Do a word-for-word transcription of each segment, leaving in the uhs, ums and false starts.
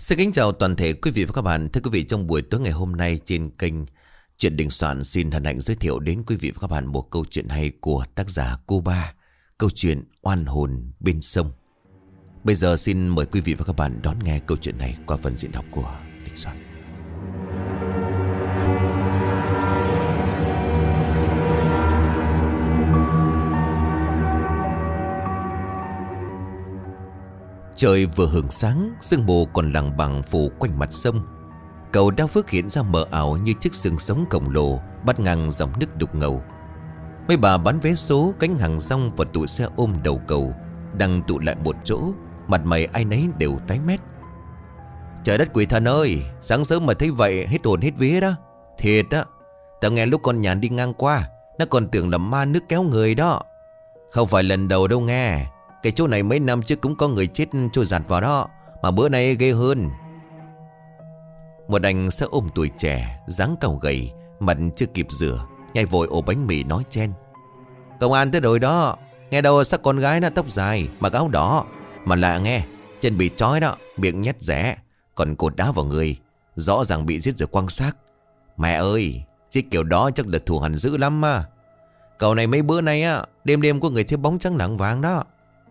Xin kính chào toàn thể quý vị và các bạn. Thưa quý vị, trong buổi tối ngày hôm nay trên kênh Chuyện Đình Soạn xin hân hạnh giới thiệu đến quý vị và các bạn một câu chuyện hay của tác giả Cô Ba, câu chuyện Oan hồn bên sông. Bây giờ xin mời quý vị và các bạn đón nghe câu chuyện này qua phần diễn đọc của Đình Soạn. Trời vừa hưởng sáng, sương mù còn lằng bằng phủ quanh mặt sông. Cầu Đao Phước hiện ra mờ ảo như chiếc xương sống khổng lồ bắt ngang dòng nước đục ngầu. Mấy bà bán vé số, cánh hàng rong và tụi xe ôm đầu cầu đang tụ lại một chỗ, mặt mày ai nấy đều tái mét. Trời đất quỷ thần ơi, sáng sớm mà thấy vậy hết hồn hết vía đó. Thiệt á, tao nghe lúc con nhàn đi ngang qua, nó còn tưởng là ma nước kéo người đó. Không phải lần đầu đâu nghe. Cái chỗ này mấy năm trước cũng có người chết trôi giạt vào đó, mà bữa nay ghê hơn. Một anh xe ôm tuổi trẻ, dáng cao gầy, mặt chưa kịp rửa, nhai vội ổ bánh mì nói chen: Công an tới rồi đó. Nghe đâu sắc con gái nó tóc dài, mặc áo đỏ, mà lạ nghe, chân bị trói đó, miệng nhét rẽ, còn cột đá vào người, rõ ràng bị giết rồi quăng xác. Mẹ ơi, chứ kiểu đó chắc là thù hằn dữ lắm mà. Cầu này mấy bữa nay á, đêm đêm có người thấy bóng trắng lạng vàng đó.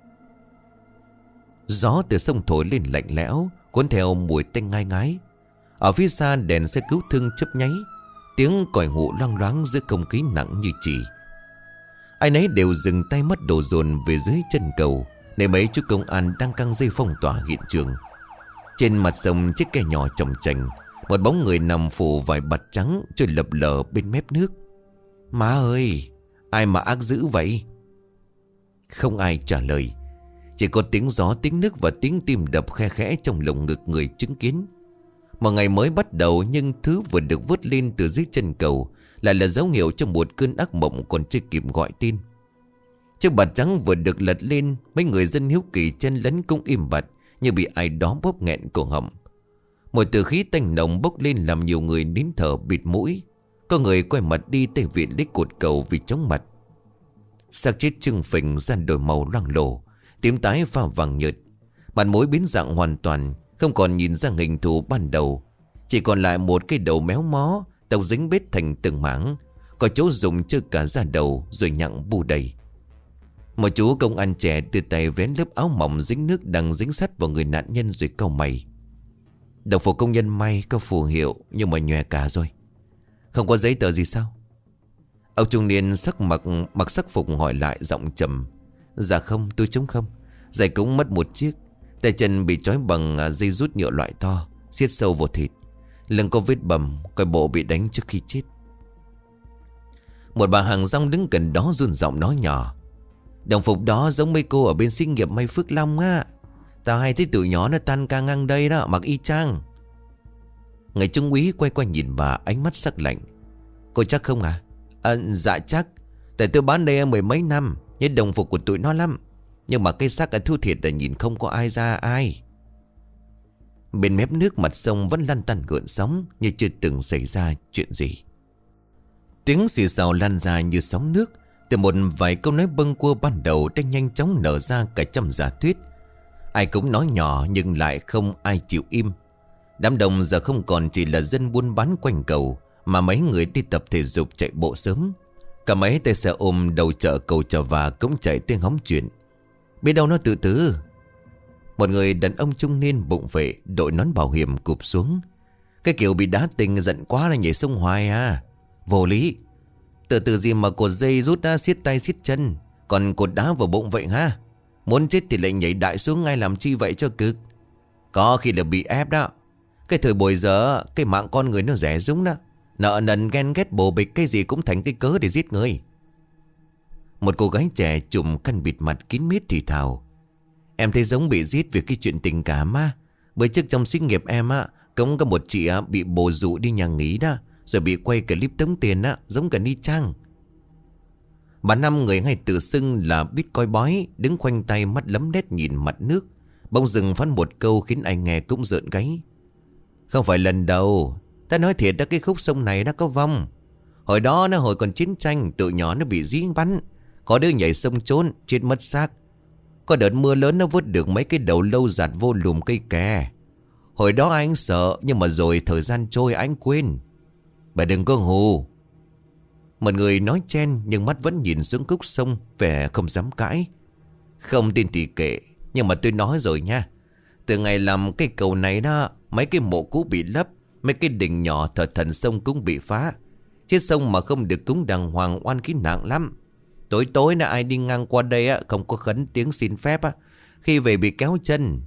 Gió từ sông thổi lên lạnh lẽo, cuốn theo mùi tanh ngai ngái. Ở phía xa đèn xe cứu thương chớp nháy, tiếng còi hụ loang loáng giữa không khí nặng như chì. Ai nấy đều dừng tay mắt đổ dồn về dưới chân cầu, nơi mấy chú công an đang căng dây phong tỏa hiện trường. Trên mặt sông chiếc ke nhỏ chồng chành, một bóng người nằm phủ vài bạt trắng trôi lập lờ bên mép nước. Má ơi, ai mà ác dữ vậy? Không ai trả lời. Chỉ có tiếng gió, tiếng nước và tiếng tim đập khe khẽ trong lồng ngực người chứng kiến. Một ngày mới bắt đầu, nhưng thứ vừa được vớt lên từ dưới chân cầu lại là dấu hiệu cho một cơn ác mộng còn chưa kịp gọi tin. Chiếc bạt trắng vừa được lật lên, mấy người dân hiếu kỳ chen lấn cũng im bặt như bị ai đó bóp nghẹn cổ họng. Một từ khí tanh nồng bốc lên làm nhiều người nín thở bịt mũi. Có người quay mặt đi tới viện lấy cột cầu vì chóng mặt. Xác chết trưng phình ra đổi màu loang lổ, tím tái pha vàng nhợt, mặt mũi biến dạng hoàn toàn, không còn nhìn ra hình thù ban đầu. Chỉ còn lại một cái đầu méo mó, tóc dính bết thành từng mảng, có chỗ dùng chưa cả da đầu rồi nhặng bù đầy. Một chú công an trẻ từ tay vén lớp áo mỏng dính nước đang dính sắt vào người nạn nhân rồi cau mày. Đồng phục công nhân may có phù hiệu nhưng mà nhòe cả rồi. Không có giấy tờ gì sao? Ông trung niên sắc mặc mặc sắc phục hỏi lại giọng trầm: Dạ không, tôi trống không. Giày cũng mất một chiếc. Tay chân bị trói bằng dây rút nhựa loại to, siết sâu vào thịt. Lưng có vết bầm, coi bộ bị đánh trước khi chết. Một bà hàng rong đứng gần đó run giọng nói nhỏ: Đồng phục đó giống mấy cô ở bên xí nghiệp may Phước Long á. Tao hay thấy tụi nhỏ nó tan ca ngang đây đó, mặc y chang. Người trung úy quay qua nhìn bà, ánh mắt sắc lạnh: Cô chắc không à? À, dạ chắc. Tại tôi bán đây mười mấy năm, nhớ đồng phục của tụi nó lắm. Nhưng mà cái xác ở thu thiệt là nhìn không có ai ra ai. Bên mép nước mặt sông vẫn lăn tăn gợn sóng, như chưa từng xảy ra chuyện gì. Tiếng xì xào lan ra như sóng nước. Từ một vài câu nói bâng quơ ban đầu đã nhanh chóng nở ra cả trăm giả thuyết. Ai cũng nói nhỏ nhưng lại không ai chịu im. Đám đông giờ không còn chỉ là dân buôn bán quanh cầu, mà mấy người đi tập thể dục chạy bộ sớm. Cả mấy tay xe ôm đầu chợ cầu Chợ Và cũng chạy tiếng hóng chuyện. Biết đâu nó tự tử. Một người đàn ông trung niên bụng vệ, đội nón bảo hiểm cụp xuống. Cái kiểu bị đá tình giận quá là nhảy sông hoài à. Vô lý. Tự tử gì mà cột dây rút ra xiết tay xiết chân, còn cột đá vào bụng vậy ha. Muốn chết thì lại nhảy đại xuống ngay làm chi vậy cho cực. Có khi là bị ép đó. Cái thời bồi giờ, cái mạng con người nó rẻ rúng đó. Nợ nần ghen ghét bồ bịch cái gì cũng thành cái cớ để giết người. Một cô gái trẻ trùm khăn bịt mặt kín mít thì thào: Em thấy giống bị giết vì cái chuyện tình cảm á. Bởi trước trong xí nghiệp em á, cũng có một chị á, bị bồ dụ đi nhà nghỉ đó, rồi bị quay clip tống tiền á, giống cả Ni Trang. Bà Năm, người hay tự xưng là Bitcoin boy, đứng khoanh tay mắt lấm lét nhìn mặt nước, bỗng dừng phán một câu khiến ai nghe cũng rợn gáy: Không phải lần đầu. Ta nói thiệt đó, cái khúc sông này nó có vong. Hồi đó nó hồi còn chiến tranh, tụi nhỏ nó bị dí bắn, có đứa nhảy sông trốn, chết mất xác. Có đợt mưa lớn nó vớt được mấy cái đầu lâu giạt vô lùm cây kè. Hồi đó anh sợ, nhưng mà rồi thời gian trôi anh quên. Bà đừng có hù. Một người nói chen nhưng mắt vẫn nhìn xuống khúc sông, vẻ không dám cãi. Không tin thì kệ, nhưng mà tôi nói rồi nha. Từ ngày làm cái cầu này đó, mấy cái mộ cũ bị lấp, mấy cái đình nhỏ thờ thần sông cũng bị phá. Chết sông mà không được cúng đàng hoàng oan khí nặng lắm. Tối tối là ai đi ngang qua đây á, không có khấn tiếng xin phép á, khi về bị kéo chân.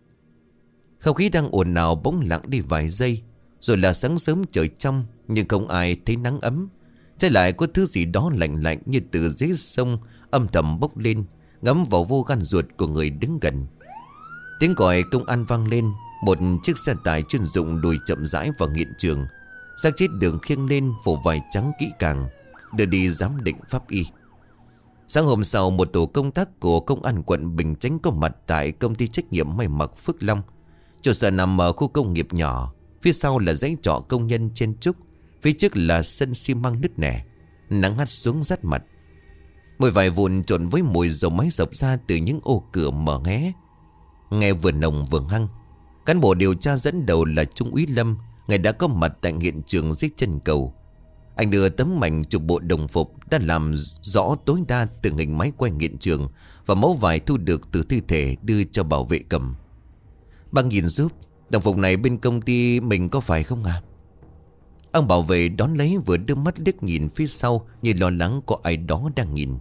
Không khí đang ồn ào bỗng lặng đi vài giây. Rồi là sáng sớm trời trong, nhưng không ai thấy nắng ấm. Trái lại có thứ gì đó lạnh lạnh như từ dưới sông âm thầm bốc lên, ngấm vào vô gan ruột của người đứng gần. Tiếng còi công an vang lên. Một chiếc xe tải chuyên dụng đùi chậm rãi vào hiện trường. Xác chết được khiêng lên, phủ vải trắng kỹ càng, đưa đi giám định pháp y. Sáng hôm sau, một tổ công tác của công an quận Bình Chánh có mặt tại công ty trách nhiệm may mặc Phước Long. Trụ sở nằm ở khu công nghiệp nhỏ. Phía sau là dãy trọ công nhân trên trúc. Phía trước là sân xi măng nứt nẻ. Nắng hắt xuống rát mặt. Mùi vải vụn trộn với mùi dầu máy dọc ra từ những ô cửa mở hé, nghe vừa nồng vừa hăng. Cán bộ điều tra dẫn đầu là Trung úy Lâm, người đã có mặt tại hiện trường dưới chân cầu. Anh đưa tấm ảnh chụp bộ đồng phục đã làm rõ tối đa từng hình máy quay hiện trường và mẫu vải thu được từ thi thể đưa cho bảo vệ cầm. Bác nhìn giúp, đồng phục này bên công ty mình có phải không à? Ông bảo vệ đón lấy, vừa đưa mắt liếc nhìn phía sau như lo lắng có ai đó đang nhìn.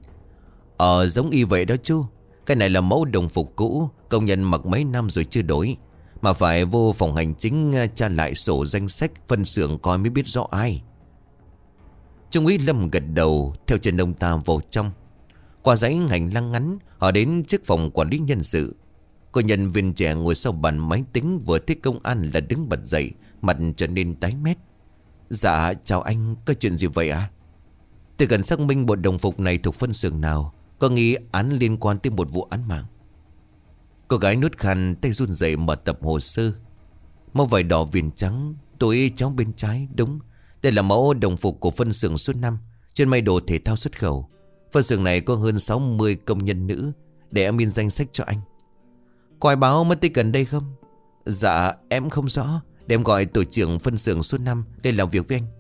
Ờ giống y vậy đó chú. Cái này là mẫu đồng phục cũ, công nhân mặc mấy năm rồi chưa đổi, mà phải vô phòng hành chính tra lại sổ danh sách phân xưởng coi mới biết rõ ai. Trung úy Lâm gật đầu, theo chân ông ta vào trong. Qua dãy hành lang ngắn, họ đến trước phòng quản lý nhân sự. Cô nhân viên trẻ ngồi sau bàn máy tính vừa thấy công an là đứng bật dậy, mặt trở nên tái mét. Dạ chào anh, có chuyện gì vậy à? Tôi cần xác minh bộ đồng phục này thuộc phân xưởng nào, có nghi án liên quan tới một vụ án mạng. Cô gái nuốt khăn, tay run rẩy mở tập hồ sơ. Mẫu vải đỏ viền trắng, túi cháu bên trái, đúng. Đây là mẫu đồng phục của phân xưởng số năm, chuyên may đồ thể thao xuất khẩu. Phân xưởng này có hơn sáu mươi công nhân nữ. Để em in danh sách cho anh. Có ai báo mất tích gần đây không? Dạ em không rõ. Để em gọi tổ trưởng phân xưởng số năm để làm việc với anh.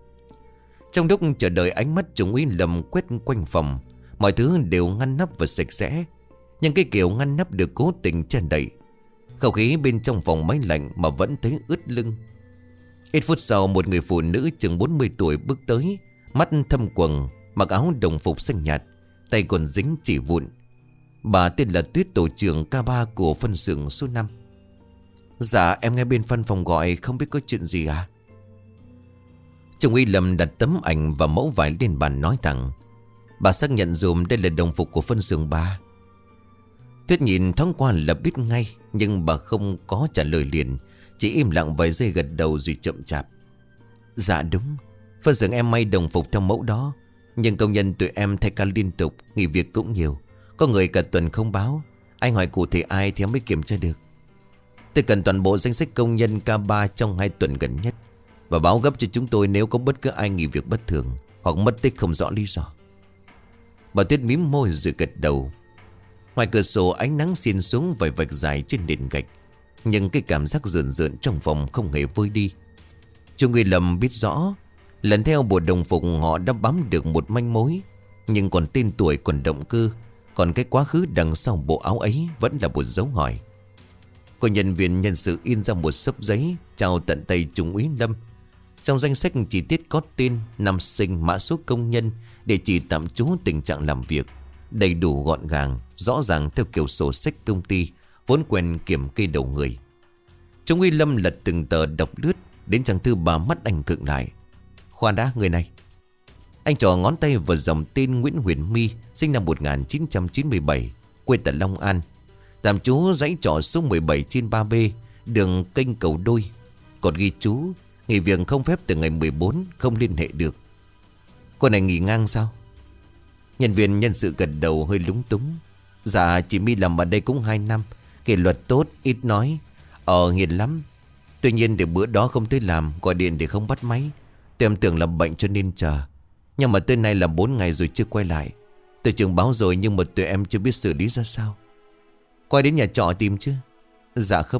Trong lúc chờ đợi, ánh mắt Trung úy Lâm quét quanh phòng. Mọi thứ đều ngăn nắp và sạch sẽ, nhưng cái kiểu ngăn nắp được cố tình che đậy. Không khí bên trong phòng máy lạnh mà vẫn thấy ướt lưng. Ít phút sau, một người phụ nữ chừng bốn mươi tuổi bước tới, mắt thâm quầng, mặc áo đồng phục xanh nhạt, tay còn dính chỉ vụn. Bà tên là Tuyết, tổ trưởng K ba của phân xưởng số năm. Dạ em nghe bên văn phòng gọi, không biết có chuyện gì à? Trung úy Lâm đặt tấm ảnh và mẫu vải lên bàn nói thẳng. Bà xác nhận dùm đây là đồng phục của phân xưởng ba. Tuyết nhìn thoáng qua là biết ngay, nhưng bà không có trả lời liền, chỉ im lặng vài giây gật đầu rồi chậm chạp. Dạ đúng, phân xưởng em may đồng phục theo mẫu đó, nhưng công nhân tụi em thay ca liên tục, nghỉ việc cũng nhiều. Có người cả tuần không báo. Anh hỏi cụ thể ai thì em mới kiểm tra được. Tôi cần toàn bộ danh sách công nhân K ba trong hai tuần gần nhất, và báo gấp cho chúng tôi nếu có bất cứ ai nghỉ việc bất thường hoặc mất tích không rõ lý do. Bà Tuyết mím môi rồi gật đầu. Ngoài cửa sổ, ánh nắng xiên xuống vài vạch dài trên nền gạch, nhưng cái cảm giác rợn rợn trong phòng không hề vơi đi. Trung úy Lâm biết rõ, lần theo bộ đồng phục họ đã bám được một manh mối, nhưng còn tên tuổi, còn động cơ, còn cái quá khứ đằng sau bộ áo ấy vẫn là một dấu hỏi. Cô nhân viên nhân sự in ra một xấp giấy trao tận tay Trung úy Lâm. Trong danh sách chi tiết có tên, năm sinh, mã số công nhân, địa chỉ tạm trú, tình trạng làm việc, đầy đủ gọn gàng, rõ ràng theo kiểu sổ sách công ty vốn quen kiểm kê đầu người. Trung úy Lâm lật từng tờ đọc lướt, đến trang thư bà mắt anh khựng lại. Khoan đã, người này. Anh trò ngón tay vào dòng tên Nguyễn Huyền My, sinh năm một nghìn chín trăm chín mươi bảy, quê tại Long An, tạm trú dãy trọ số mười bảy trên ba B, đường kênh Cầu Đôi. Còn ghi chú nghỉ việc không phép từ ngày mười bốn, không liên hệ được. Cô này nghỉ ngang sao? Nhân viên nhân sự gật đầu hơi lúng túng. Dạ chị My làm ở đây cũng hai năm, kỷ luật tốt, ít nói, Ờ hiền lắm. Tuy nhiên để bữa đó không tới làm, gọi điện để không bắt máy. Tôi em tưởng là bệnh cho nên chờ. Nhưng mà tới nay là bốn ngày rồi chưa quay lại. Tôi trường báo rồi nhưng mà tụi em chưa biết xử lý ra sao. Quay đến nhà trọ tìm chứ? Dạ không,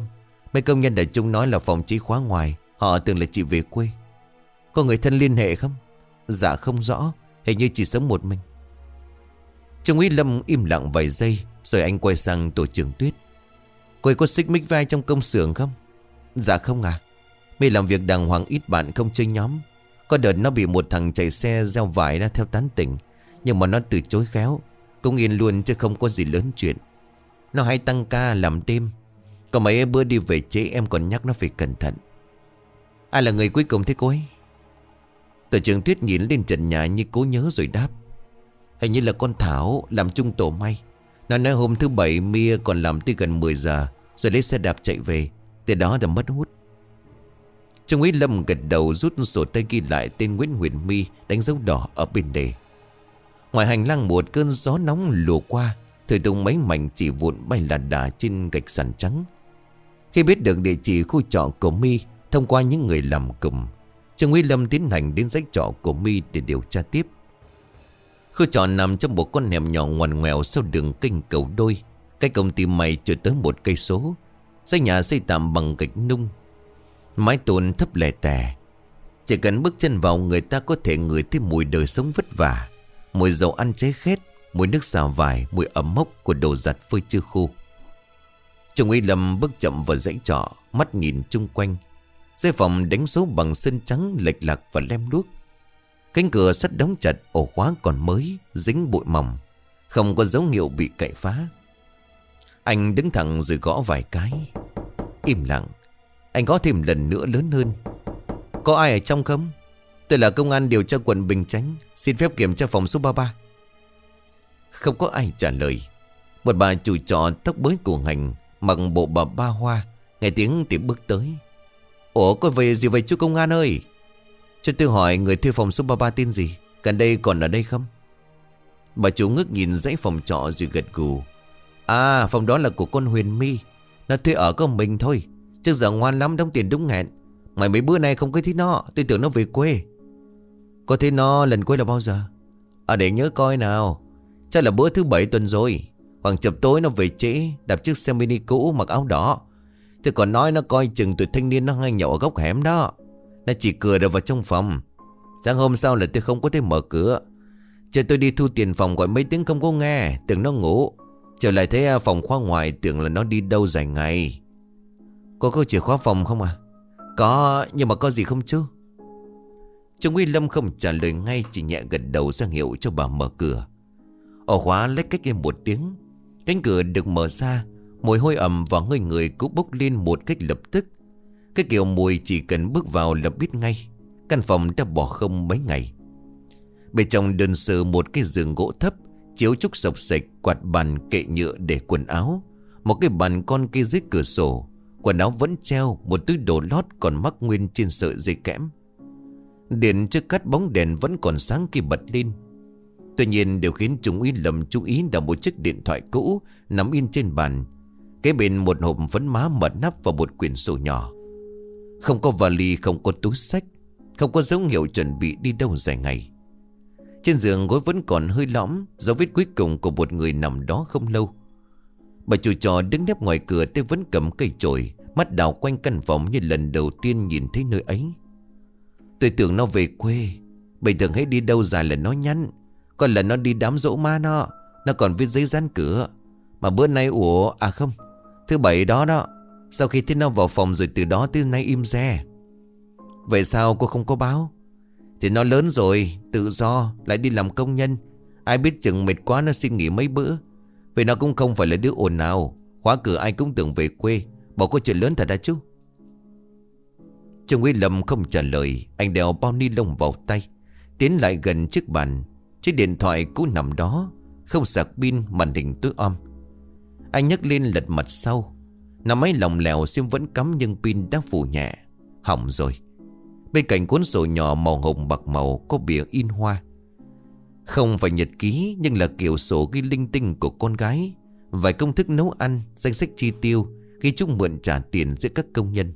Mấy công nhân ở chung nói là phòng chị khóa ngoài. Họ tưởng là chị về quê. Có người thân liên hệ không? Dạ không rõ. Hình như chỉ sống một mình. Trung úy Lâm im lặng vài giây, rồi anh quay sang tổ trưởng Tuyết. Cô ấy có xích mích với ai trong công xưởng không? Dạ không à. Mình làm việc đàng hoàng, ít bạn, không chơi nhóm. Có đợt nó bị một thằng chạy xe gieo vải ra theo tán tỉnh, nhưng mà nó từ chối khéo. Cũng yên luôn chứ không có gì lớn chuyện. Nó hay tăng ca làm đêm. Có mấy bữa đi về trễ em còn nhắc nó phải cẩn thận. Ai là người cuối cùng thế cô ấy? Tổ trưởng Tuyết nhìn lên trần nhà như cố nhớ rồi đáp. Hình như là con Thảo, làm chung tổ may. Nó nói hôm thứ bảy Mia còn làm tới gần mười giờ, rồi lấy xe đạp chạy về. Từ đó đã mất hút. Trung úy Lâm gật đầu, rút sổ tay ghi lại tên Nguyễn Huyền My, đánh dấu đỏ ở bên đề. Ngoài hành lang một cơn gió nóng lùa qua, thổi tung mấy mảnh chỉ vụn bay lả đả trên gạch sàn trắng. Khi biết được địa chỉ khu trọ của My thông qua những người làm cùng, Trung úy Lâm tiến hành đến dãy trọ của My để điều tra tiếp. Khu trọ nằm trong một con hẻm nhỏ ngoằn ngoèo sau đường kênh cầu đôi, cách công ty may chưa tới một cây số. Dãy nhà xây tạm bằng gạch nung, mái tôn thấp lè tè. Chỉ cần bước chân vào, người ta có thể ngửi thấy mùi đời sống vất vả, mùi dầu ăn cháy khét, mùi nước xào vải, mùi ẩm mốc của đồ giặt phơi chưa khô. Trung úy Lâm bước chậm vào dãy trọ, mắt nhìn chung quanh. Dãy phòng đánh số bằng sơn trắng lệch lạc và lem luốc. Cánh cửa sắt đóng chặt, ổ khóa còn mới, dính bụi mỏng, không có dấu hiệu bị cậy phá. Anh đứng thẳng rồi gõ vài cái. Im lặng. Anh gõ thêm lần nữa lớn hơn. Có ai ở trong không? Tôi là công an điều tra quận Bình Chánh, xin phép kiểm tra phòng số ba mươi ba. Không có ai trả lời. Một bà chủ trọ tóc bới cổ hành, mặc bộ bà ba hoa, nghe tiếng thì bước tới. Ủa, có về gì vậy chú công an ơi? Cho tôi hỏi người thuê phòng số ba mươi ba tên gì? Gần đây còn ở đây không? Bà chủ ngước nhìn dãy phòng trọ rồi gật gù. À, phòng đó là của con Huyền My. Nó thuê ở có mình thôi. Trước giờ ngoan lắm, đóng tiền đúng hẹn. Mà mấy bữa nay không có thấy nó, tôi tưởng nó về quê. Có thấy nó lần cuối là bao giờ? À, để nhớ coi nào. Chắc là bữa thứ bảy tuần rồi. Khoảng chập tối nó về trễ, đạp chiếc xe mini cũ mặc áo đỏ. Tôi còn nói nó coi chừng tụi thanh niên nó hay nhậu ở góc hẻm đó. Nó chỉ cười được vào trong phòng. Sáng hôm sau là tôi không có thể mở cửa. Chờ tôi đi thu tiền phòng gọi mấy tiếng không có nghe, tưởng nó ngủ. Trở lại thấy phòng khóa ngoài, tưởng là nó đi đâu dài ngày. Cô có chìa khóa phòng không à? Có, nhưng mà có gì không chứ? Trung úy Lâm không trả lời ngay, chỉ nhẹ gật đầu ra hiệu cho bà mở cửa. Ổ khóa lách cách em một tiếng. Cánh cửa được mở ra, mùi hôi ẩm và hơi người cũng bốc lên một cách lập tức. Cái kiểu mùi chỉ cần bước vào là biết ngay. Căn phòng đã bỏ không mấy ngày. Bên trong đơn sơ một cái giường gỗ thấp, chiếu trúc sộc sạch, quạt bàn, kệ nhựa để quần áo, một cái bàn con kia dưới cửa sổ. Quần áo vẫn treo, một túi đồ lót còn mắc nguyên trên sợi dây kẽm. Điện trước cắt bóng đèn vẫn còn sáng khi bật lên. Tuy nhiên điều khiến Trung úy Lâm chú ý là một chiếc điện thoại cũ nằm yên trên bàn, kế bên một hộp phấn má mật nắp và một quyển sổ nhỏ. Không có vali, không có túi xách, không có dấu hiệu chuẩn bị đi đâu dài ngày. Trên giường gối vẫn còn hơi lõm, dấu vết cuối cùng của một người nằm đó không lâu. Bà chủ trọ đứng nép ngoài cửa, tay vẫn cầm cây chổi, mắt đảo quanh căn phòng như lần đầu tiên nhìn thấy nơi ấy. Tôi tưởng nó về quê. Bình thường hay đi đâu dài là nó nhắn. Còn lần nó đi đám dỗ ma nó, nó còn viết giấy dán cửa. Mà bữa nay ủa, à không, thứ bảy đó đó. Sau khi thấy nó vào phòng rồi từ đó tới nay im re. Vậy sao cô không có báo? Thì nó lớn rồi, tự do, lại đi làm công nhân. Ai biết chừng mệt quá nó xin nghỉ mấy bữa. Vì nó cũng không phải là đứa ồn nào. Khóa cửa ai cũng tưởng về quê. Bảo có chuyện lớn thật đã chú? Trung úy Lâm không trả lời. Anh đeo bao ni lông vào tay, tiến lại gần chiếc bàn. Chiếc điện thoại cũ nằm đó, không sạc pin, màn hình tối om. Anh nhấc lên lật mặt sau. Nằm máy lỏng lẻo, sim vẫn cắm nhưng pin đã phủ nhẹ. Hỏng rồi. Bên cạnh cuốn sổ nhỏ màu hồng bạc màu có bìa in hoa. Không phải nhật ký, nhưng là kiểu sổ ghi linh tinh của con gái, vài công thức nấu ăn, danh sách chi tiêu, ghi chung mượn trả tiền giữa các công nhân.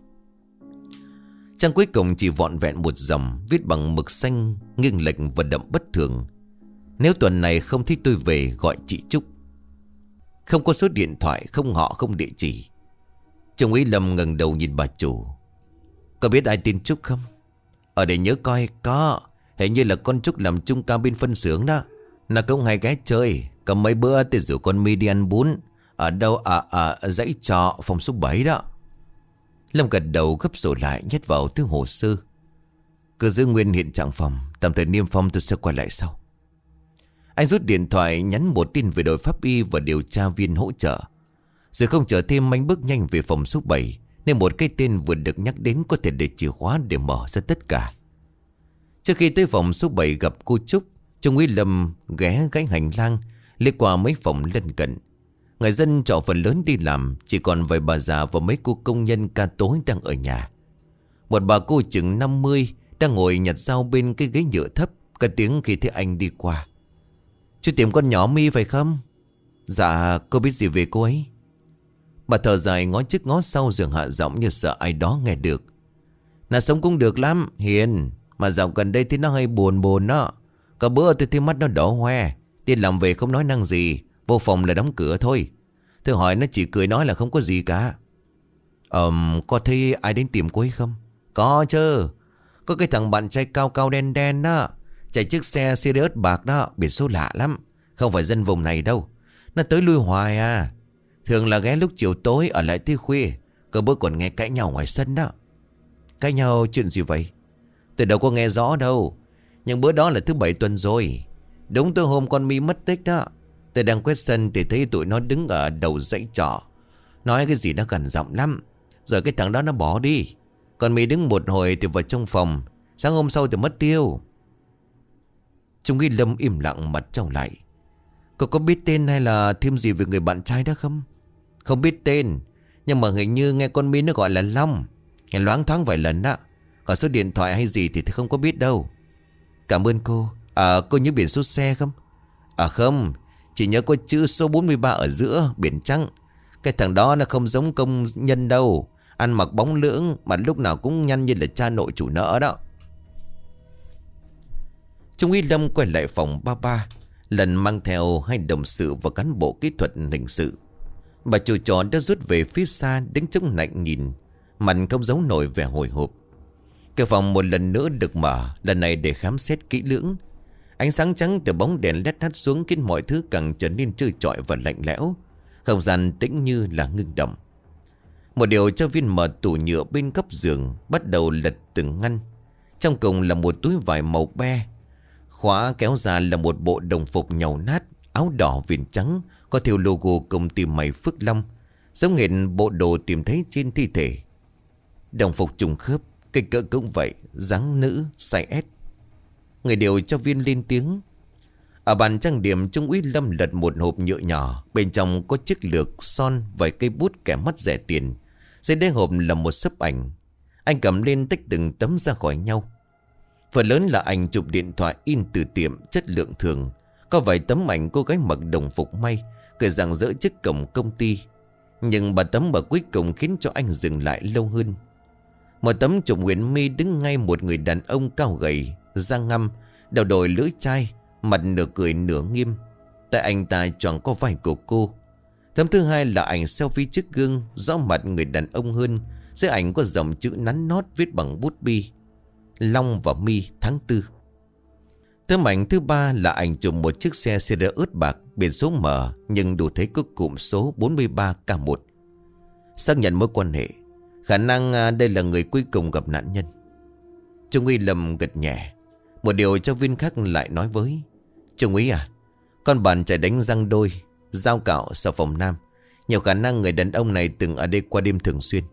Trang cuối cùng chỉ vọn vẹn một dòng, viết bằng mực xanh nghiêng lệch và đậm bất thường. Nếu tuần này không thấy tôi về, gọi chị Trúc. Không có số điện thoại, không họ, không địa chỉ. Trung úy Lâm ngẩng đầu nhìn bà chủ. Có biết ai tên Trúc không? Ở đây nhớ coi. Có. Hình như là con Trúc làm chung cao bên phân xưởng đó. Nó cũng hay ghé chơi. Cầm mấy bữa thì rủ con My đi ăn bún. Ở đâu? À, à dãy trọ phòng số bảy đó. Lâm gật đầu gấp sổ lại nhét vào thứ hồ sơ. Cứ giữ nguyên hiện trạng phòng. Tạm thời niêm phong tôi sẽ quay lại sau. Anh rút điện thoại nhắn một tin về đội pháp y và điều tra viên hỗ trợ. Rồi không chờ thêm anh bước nhanh về phòng số bảy. Nên một cái tên vừa được nhắc đến có thể để chìa khóa để mở ra tất cả. Trước khi tới phòng số bảy gặp cô Trúc, Trung úy Lâm ghé gánh hành lang lướt qua mấy phòng lân cận. Người dân trọ phần lớn đi làm, chỉ còn vài bà già và mấy cô công nhân ca tối đang ở nhà. Một bà cô chừng năm mươi đang ngồi nhặt rau bên cái ghế nhựa thấp, cất tiếng khi thấy anh đi qua. Chú tìm con nhỏ My phải không? Dạ, cô biết gì về cô ấy? Bà thở dài ngó trước ngó sau rồi hạ giọng như sợ ai đó nghe được. Nó sống cũng được lắm, hiền. Mà dạo gần đây thì nó hơi buồn buồn đó. Cả bữa tôi thấy mắt nó đỏ hoe. Đi làm về không nói năng gì. Vô phòng là đóng cửa thôi. Tôi hỏi nó chỉ cười nói là không có gì cả. Ờm, có thấy ai đến tìm cô ấy không? Có chứ. Có cái thằng bạn trai cao cao đen đen đó. Chạy chiếc xe Sirius bạc đó. Biển số lạ lắm. Không phải dân vùng này đâu. Nó tới lui hoài à. Thường là ghé lúc chiều tối ở lại tới khuya. Cơ bữa còn nghe cãi nhau ngoài sân đó. Cãi nhau chuyện gì vậy? Tôi đâu có nghe rõ đâu. Nhưng bữa đó là thứ bảy tuần rồi. Đúng tới hôm con My mất tích đó. Tôi đang quét sân thì thấy tụi nó đứng ở đầu dãy trọ. Nói cái gì nó gần giọng lắm. Rồi cái thằng đó nó bỏ đi. Còn My đứng một hồi thì vào trong phòng. Sáng hôm sau thì mất tiêu. Trung úy Lâm im lặng mặt trông lại. Cậu có biết tên hay là thêm gì về người bạn trai đó không? Không biết tên. Nhưng mà hình như nghe con My nó gọi là Long. Nghe loáng thoáng vài lần đó. Còn số điện thoại hay gì thì không có biết đâu. Cảm ơn cô. À cô nhớ biển số xe không? À không. Chỉ nhớ có chữ số bốn mươi ba ở giữa biển trắng. Cái thằng đó nó không giống công nhân đâu. Ăn mặc bóng lưỡng mà lúc nào cũng nhăn như là cha nội chủ nợ đó. Trung úy Lâm quay lại phòng ba ba. Lần mang theo hai đồng sự và cán bộ kỹ thuật hình sự. Bà chủ trọ đã rút về phía xa đứng chống lạnh nhìn. Mặt không giấu nổi vẻ hồi hộp. Cửa phòng một lần nữa được mở. Lần này để khám xét kỹ lưỡng. Ánh sáng trắng từ bóng đèn led hắt xuống khiến mọi thứ càng trở nên trơ trọi và lạnh lẽo. Không gian tĩnh như là ngưng động. Một điều tra viên mở tủ nhựa bên góc giường, bắt đầu lật từng ngăn. Trong cùng là một túi vải màu be. Khóa kéo ra là một bộ đồng phục nhàu nát, áo đỏ viền trắng, có theo logo công ty may Phước Long, giống hệt bộ đồ tìm thấy trên thi thể. Đồng phục trùng khớp, kích cỡ cũng vậy, dáng nữ, size S. Người điều tra viên lên tiếng. Ở bàn trang điểm, Trung úy Lâm lật một hộp nhựa nhỏ. Bên trong có chiếc lược, son, vài cây bút kẻ mắt rẻ tiền. Dưới đáy hộp là một xấp ảnh. Anh cầm lên tách từng tấm ra khỏi nhau. Phần lớn là ảnh chụp điện thoại in từ tiệm, chất lượng thường. Có vài tấm ảnh cô gái mặc đồng phục may, cười rạng rỡ trước cổng công ty. Nhưng bà tấm ở cuối cùng khiến cho anh dừng lại lâu hơn. Một tấm chụp Nguyễn My đứng ngay một người đàn ông cao gầy, da ngăm, đầu đội lưỡi chai, mặt nửa cười nửa nghiêm. Tại anh ta choàng có vai của cô. Tấm thứ hai là ảnh selfie trước gương, rõ mặt người đàn ông hơn. Dưới ảnh có dòng chữ nắn nót viết bằng bút bi: Long và My tháng tư. Tấm ảnh thứ ba là ảnh chụp một chiếc xe Sirius bạc, biển số mở nhưng đủ thấy có cụm số bốn mươi ba K một. Xác nhận mối quan hệ, khả năng đây là người cuối cùng gặp nạn nhân. Trung úy Lâm gật nhẹ. Một điều tra viên khác lại nói với: Trung úy à, con bạn chạy đánh răng đôi, dao cạo xà phòng nam. Nhiều khả năng người đàn ông này từng ở đây qua đêm thường xuyên.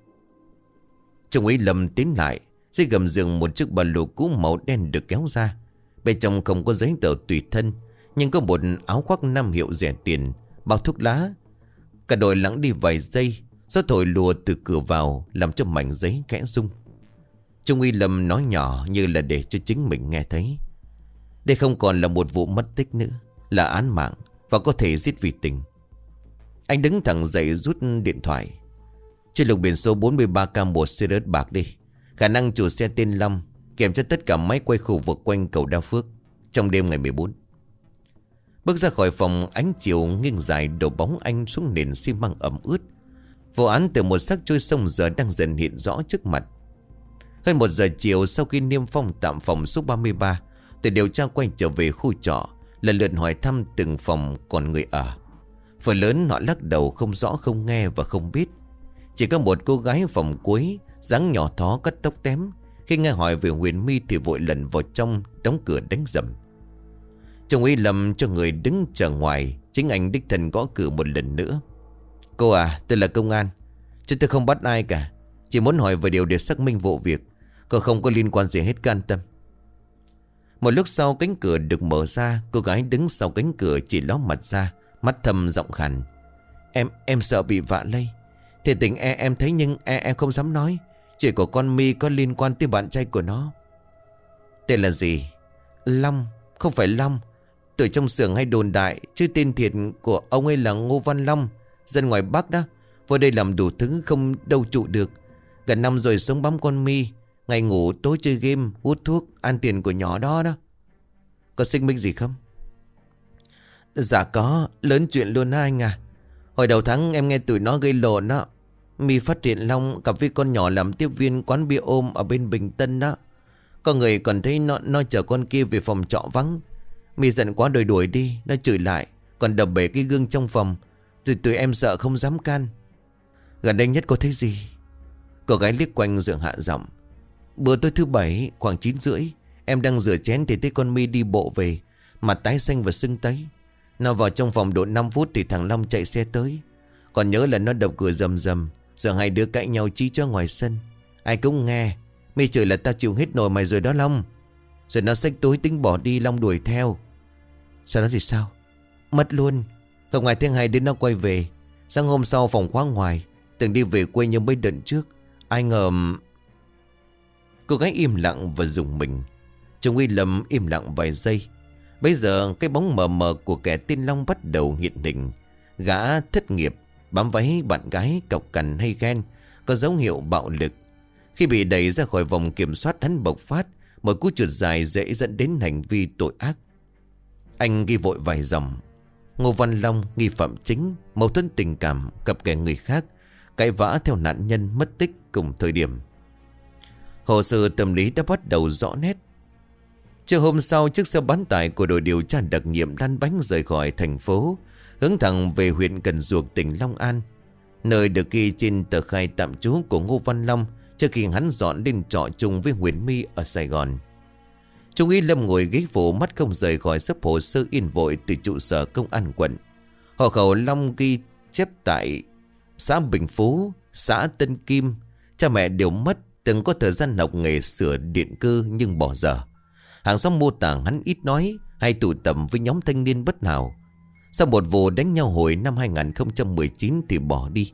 Trung úy Lâm tiến lại. Dưới gầm giường một chiếc ba lô cũ màu đen được kéo ra. Bên trong không có giấy tờ tùy thân, nhưng có một áo khoác năm hiệu rẻ tiền, bao thuốc lá. Cả đội lắng đi vài giây. Gió thổi lùa từ cửa vào làm cho mảnh giấy khẽ rung. Trung úy Lâm nói nhỏ như là để cho chính mình nghe thấy: đây không còn là một vụ mất tích nữa, là án mạng và có thể giết vì tình. Anh đứng thẳng dậy rút điện thoại. Trên lục biển số bốn mươi ba K một Sirius bạc đi. Khả năng chủ xe tên Long, kèm cho tất cả máy quay khu vực quanh cầu Đa Phước trong đêm ngày mười bốn. Bước ra khỏi phòng, ánh chiều nghiêng dài đổ bóng anh xuống nền xi măng ẩm ướt. Vụ án từ một xác trôi sông giờ đang dần hiện rõ trước mặt. Hơn một giờ chiều sau khi Niêm Phong tạm phòng số ba mươi ba, Tổ điều tra quay trở về khu trọ, lần lượt hỏi thăm từng phòng còn người ở. Phần lớn họ lắc đầu không rõ, không nghe và không biết. Chỉ có một cô gái phòng cuối, dáng nhỏ thó, cắt tóc tém, khi nghe hỏi về Huyền My thì vội lần vào trong, đóng cửa đánh rầm. Trung úy Lâm cho người đứng chờ ngoài. Chính anh đích thân gõ cửa một lần nữa. Cô à, tôi là công an. Chứ tôi không bắt ai cả, chỉ muốn hỏi về điều để xác minh vụ việc. Cô không có liên quan gì hết, can tâm. Một lúc sau cánh cửa được mở ra. Cô gái đứng sau cánh cửa chỉ ló mặt ra, mắt thầm giọng khàn. Em em sợ bị vạ lây. Thì tình e, em thấy nhưng e, em không dám nói. Chuyện của con My có liên quan tới bạn trai của nó. Tên là gì? Long. Không phải Long. Tuổi trong xưởng hay đồn đại, chứ tên thiệt của ông ấy là Ngô Văn Long, dân ngoài Bắc đó. Vô đây làm đủ thứ không đâu trụ được. Gần năm rồi sống bám con My, ngày ngủ tối chơi game, hút thuốc, ăn tiền của nhỏ đó đó. Có xích mích gì không? Dạ có, lớn chuyện luôn á anh à. Hồi đầu tháng em nghe tụi nó gây lộn đó. My phát hiện Long cặp với con nhỏ làm tiếp viên quán bia ôm ở bên Bình Tân đó. Có người còn thấy nó, nó chở con kia về phòng trọ vắng. My giận quá đuổi đuổi đi, nó chửi lại, còn đập bể cái gương trong phòng. Tụi tụi em sợ không dám can. Gần đây nhất có thấy gì? Cô gái liếc quanh rồi hạ giọng. Bữa tối thứ bảy khoảng chín rưỡi, em đang rửa chén thì thấy con My đi bộ về, mặt tái xanh và sưng tấy. Nó vào trong phòng độ năm phút thì thằng Long chạy xe tới. Còn nhớ là nó đập cửa rầm rầm, rồi hai đứa cãi nhau chí cho ngoài sân. Ai cũng nghe. My chửi là tao chịu hết nổi mày rồi đó Long. Rồi nó xách túi tính bỏ đi, Long đuổi theo. Sau đó thì sao? Mất luôn. Không ai thấy hai đứa nó quay về. Sáng hôm sau phòng khóa ngoài, tưởng đi về quê như mấy đợt trước. Ai ngờ... Cô gái im lặng và rùng mình. Trung úy Lâm im lặng vài giây. Bây giờ cái bóng mờ mờ của kẻ tên Long bắt đầu hiện hình. Gã thất nghiệp, bám váy bạn gái, cọc cằn hay ghen, có dấu hiệu bạo lực. Khi bị đẩy ra khỏi vòng kiểm soát, hắn bộc phát một cú chuột dài dễ dẫn đến hành vi tội ác. Anh ghi vội vài dòng. Ngô Văn Long, nghi phạm chính, mâu thuẫn tình cảm cặp kè người khác, cãi vã theo nạn nhân mất tích cùng thời điểm. Hồ sơ tâm lý đã bắt đầu rõ nét. Chiều hôm sau, chiếc xe bán tải của đội điều tra đặc nhiệm lăn bánh rời khỏi thành phố, hướng thẳng về huyện Cần Duộc, tỉnh Long An, nơi được ghi trên tờ khai tạm trú của Ngô Văn Long trước khi hắn dọn lên trọ chung với Huyền My ở Sài Gòn. Trung úy Lâm ngồi ghế phụ, mắt không rời khỏi xấp hồ sơ in vội từ trụ sở công an quận. Hộ khẩu Long ghi chép tại xã Bình Phú, xã Tân Kim. Cha mẹ đều mất, từng có thời gian học nghề sửa điện cơ nhưng bỏ dở. Hàng xóm mô tả hắn ít nói, hay tụ tập với nhóm thanh niên bất hảo. Sau một vụ đánh nhau hồi năm hai không một chín thì bỏ đi.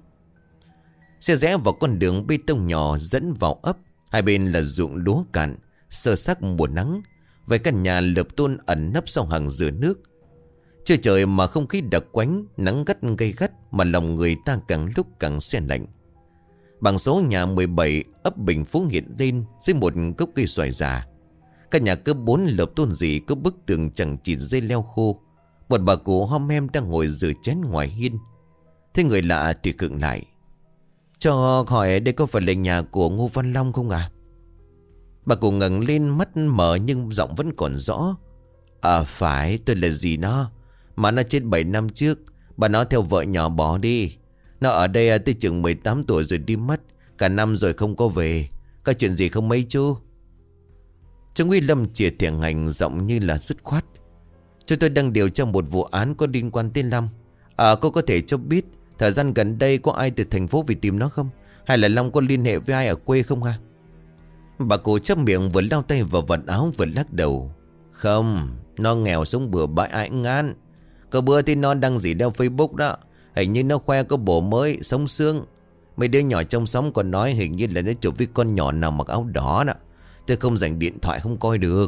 Xe rẽ vào con đường bê tông nhỏ dẫn vào ấp. Hai bên là ruộng lúa cạn, sơ sắc mùa nắng. Vài căn nhà lợp tôn ẩn nấp sau hàng dừa nước. Trời trời mà không khí đặc quánh, nắng gắt gay gắt mà lòng người ta càng lúc càng se lạnh. Bằng số nhà mười bảy ấp Bình Phú hiện lên dưới một gốc cây xoài già. Căn nhà cấp bốn lợp tôn dị có bức tường chẳng chịt dây leo khô. Một bà cụ hom hem đang ngồi rửa chén ngoài hiên. Thế người lạ thì khựng lại. Cho hỏi đây có phải là nhà của Ngô Văn Long không à? Bà cụ ngẩng lên, mắt mở nhưng giọng vẫn còn rõ. À phải, tôi là dì nó. Mà nó chết bảy năm trước. Bà nó theo vợ nhỏ bỏ đi. Nó ở đây tới chừng mười tám tuổi rồi đi mất. Cả năm rồi không có về. Có chuyện gì không mấy chú? Trung úy Lâm chìa thẻ ngành, giọng như là dứt khoát. Chúng tôi đang điều tra một vụ án có liên quan tên Long. À, cô có thể cho biết thời gian gần đây có ai từ thành phố về tìm nó không? Hay là Long có liên hệ với ai ở quê không ha? Bà cụ chắp miệng, vừa lau tay vào vật áo vừa lắc đầu. Không, nó nghèo sống bừa bãi ái ngán. Có bữa thì nó đăng gì đeo Facebook đó. Hình như nó khoe có bồ mới, sống sướng. Mấy đứa nhỏ trong xóm còn nói hình như là nó chụp với con nhỏ nào mặc áo đỏ đó. Tôi không dành điện thoại không coi được.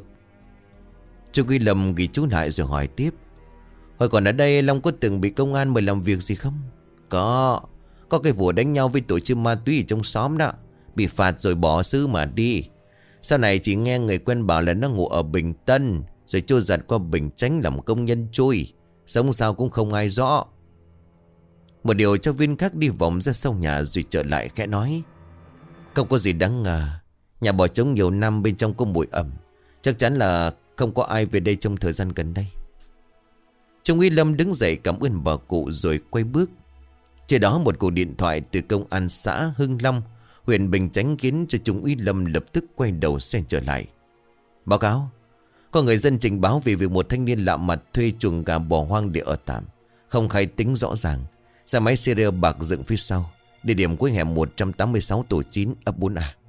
Trung úy Lâm ghi chú lại rồi hỏi tiếp. Hồi còn ở đây Long có từng bị công an mời làm việc gì không? Có. Có cái vụ đánh nhau với tổ chức ma túy ở trong xóm đó. Bị phạt rồi bỏ xứ mà đi. Sau này chỉ nghe người quen bảo là nó ngủ ở Bình Tân, rồi trôi giặt qua Bình Chánh làm công nhân chui. Sống sao cũng không ai rõ. Một điều tra viên khác đi vòng ra sau nhà rồi trở lại khẽ nói: Không có gì đáng ngờ. Nhà bỏ trống nhiều năm, bên trong có mùi ẩm. Chắc chắn là không có ai về đây trong thời gian gần đây. Trung úy Lâm đứng dậy cảm ơn bà cụ rồi quay bước. Trên đó một cuộc điện thoại từ công an xã Hưng Long, huyện Bình Chánh khiến cho Trung úy Lâm lập tức quay đầu xe trở lại. Báo cáo, có người dân trình báo về việc một thanh niên lạ mặt thuê chuồng gà bỏ hoang để ở tạm, không khai tính rõ ràng. Xe máy serial bạc dựng phía sau. Địa điểm cuối hẻm một trăm tám mươi sáu tổ chín ấp bốn A.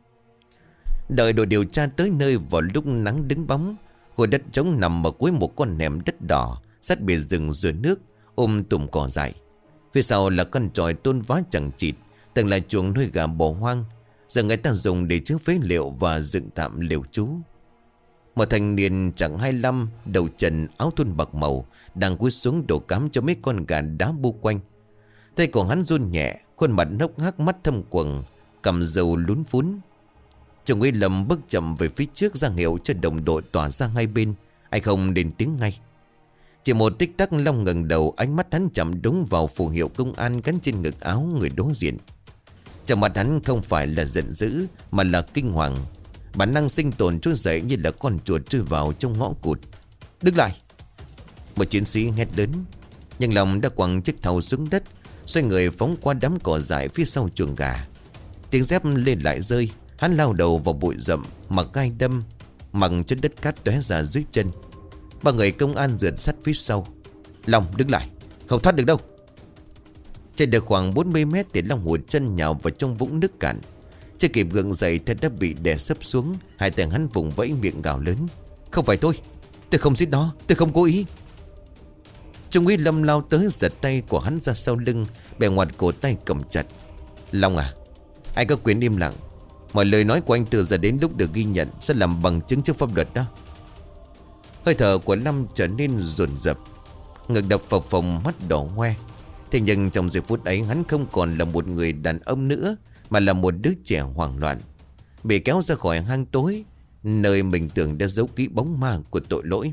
Đợi đội điều tra tới nơi vào lúc nắng đứng bóng, khối đất trống nằm ở cuối một con hẻm đất đỏ sát bìa rừng dừa nước ôm tùm cỏ dại. Phía sau là con tròi tôn vá chẳng chịt, từng là chuồng nuôi gà bỏ hoang, giờ người ta dùng để chứa phế liệu và dựng tạm lều trú. Một thanh niên chẳng hai lăm, đầu trần áo thun bạc màu, đang cúi xuống đổ cám cho mấy con gà đá bu quanh. Tay của hắn run nhẹ, khuôn mặt hốc hác, mắt thâm quầng, cầm dầu lún phún. Trung úy Lâm bước chậm về phía trước ra hiệu cho đồng đội tỏa ra hai bên. Anh không lên tiếng ngay. Chỉ một tích tắc, Long ngẩng đầu, ánh mắt hắn chạm đúng vào phù hiệu công an gắn trên ngực áo người đối diện. Trong mặt hắn không phải là giận dữ mà là kinh hoàng. Bản năng sinh tồn trỗi dậy như là con chuột trôi vào trong ngõ cụt. Đứng lại! Một chiến sĩ hét lớn, nhưng Long đã quẳng chiếc thau xuống đất, xoay người phóng qua đám cỏ dại phía sau chuồng gà. Tiếng dép lên lại rơi, hắn lao đầu vào bụi rậm, mặc gai đâm, mặc cho đất cát tóe ra dưới chân. Ba người công an rượt sát phía sau. Long đứng lại, không thoát được đâu. Chạy được khoảng bốn mươi mét thì Long hụt chân nhào vào trong vũng nước cạn. Chưa kịp gượng dậy thì đã bị đè sấp xuống. Hai tay hắn vùng vẫy miệng gào lớn: Không phải tôi, tôi không giết nó, tôi không cố ý. Trung úy Lâm lao tới giật tay của hắn ra sau lưng, bẻ ngoặt cổ tay cầm chặt. Long à, anh có quyền im lặng. Mọi lời nói của anh từ giờ đến lúc được ghi nhận sẽ làm bằng chứng trước pháp luật đó. Hơi thở của Lâm trở nên dồn dập, ngực đập phập phồng, mắt đỏ hoe. Thế nhưng trong giây phút ấy, hắn không còn là một người đàn ông nữa, mà là một đứa trẻ hoảng loạn, bị kéo ra khỏi hang tối, nơi mình tưởng đã giấu kỹ bóng ma của tội lỗi.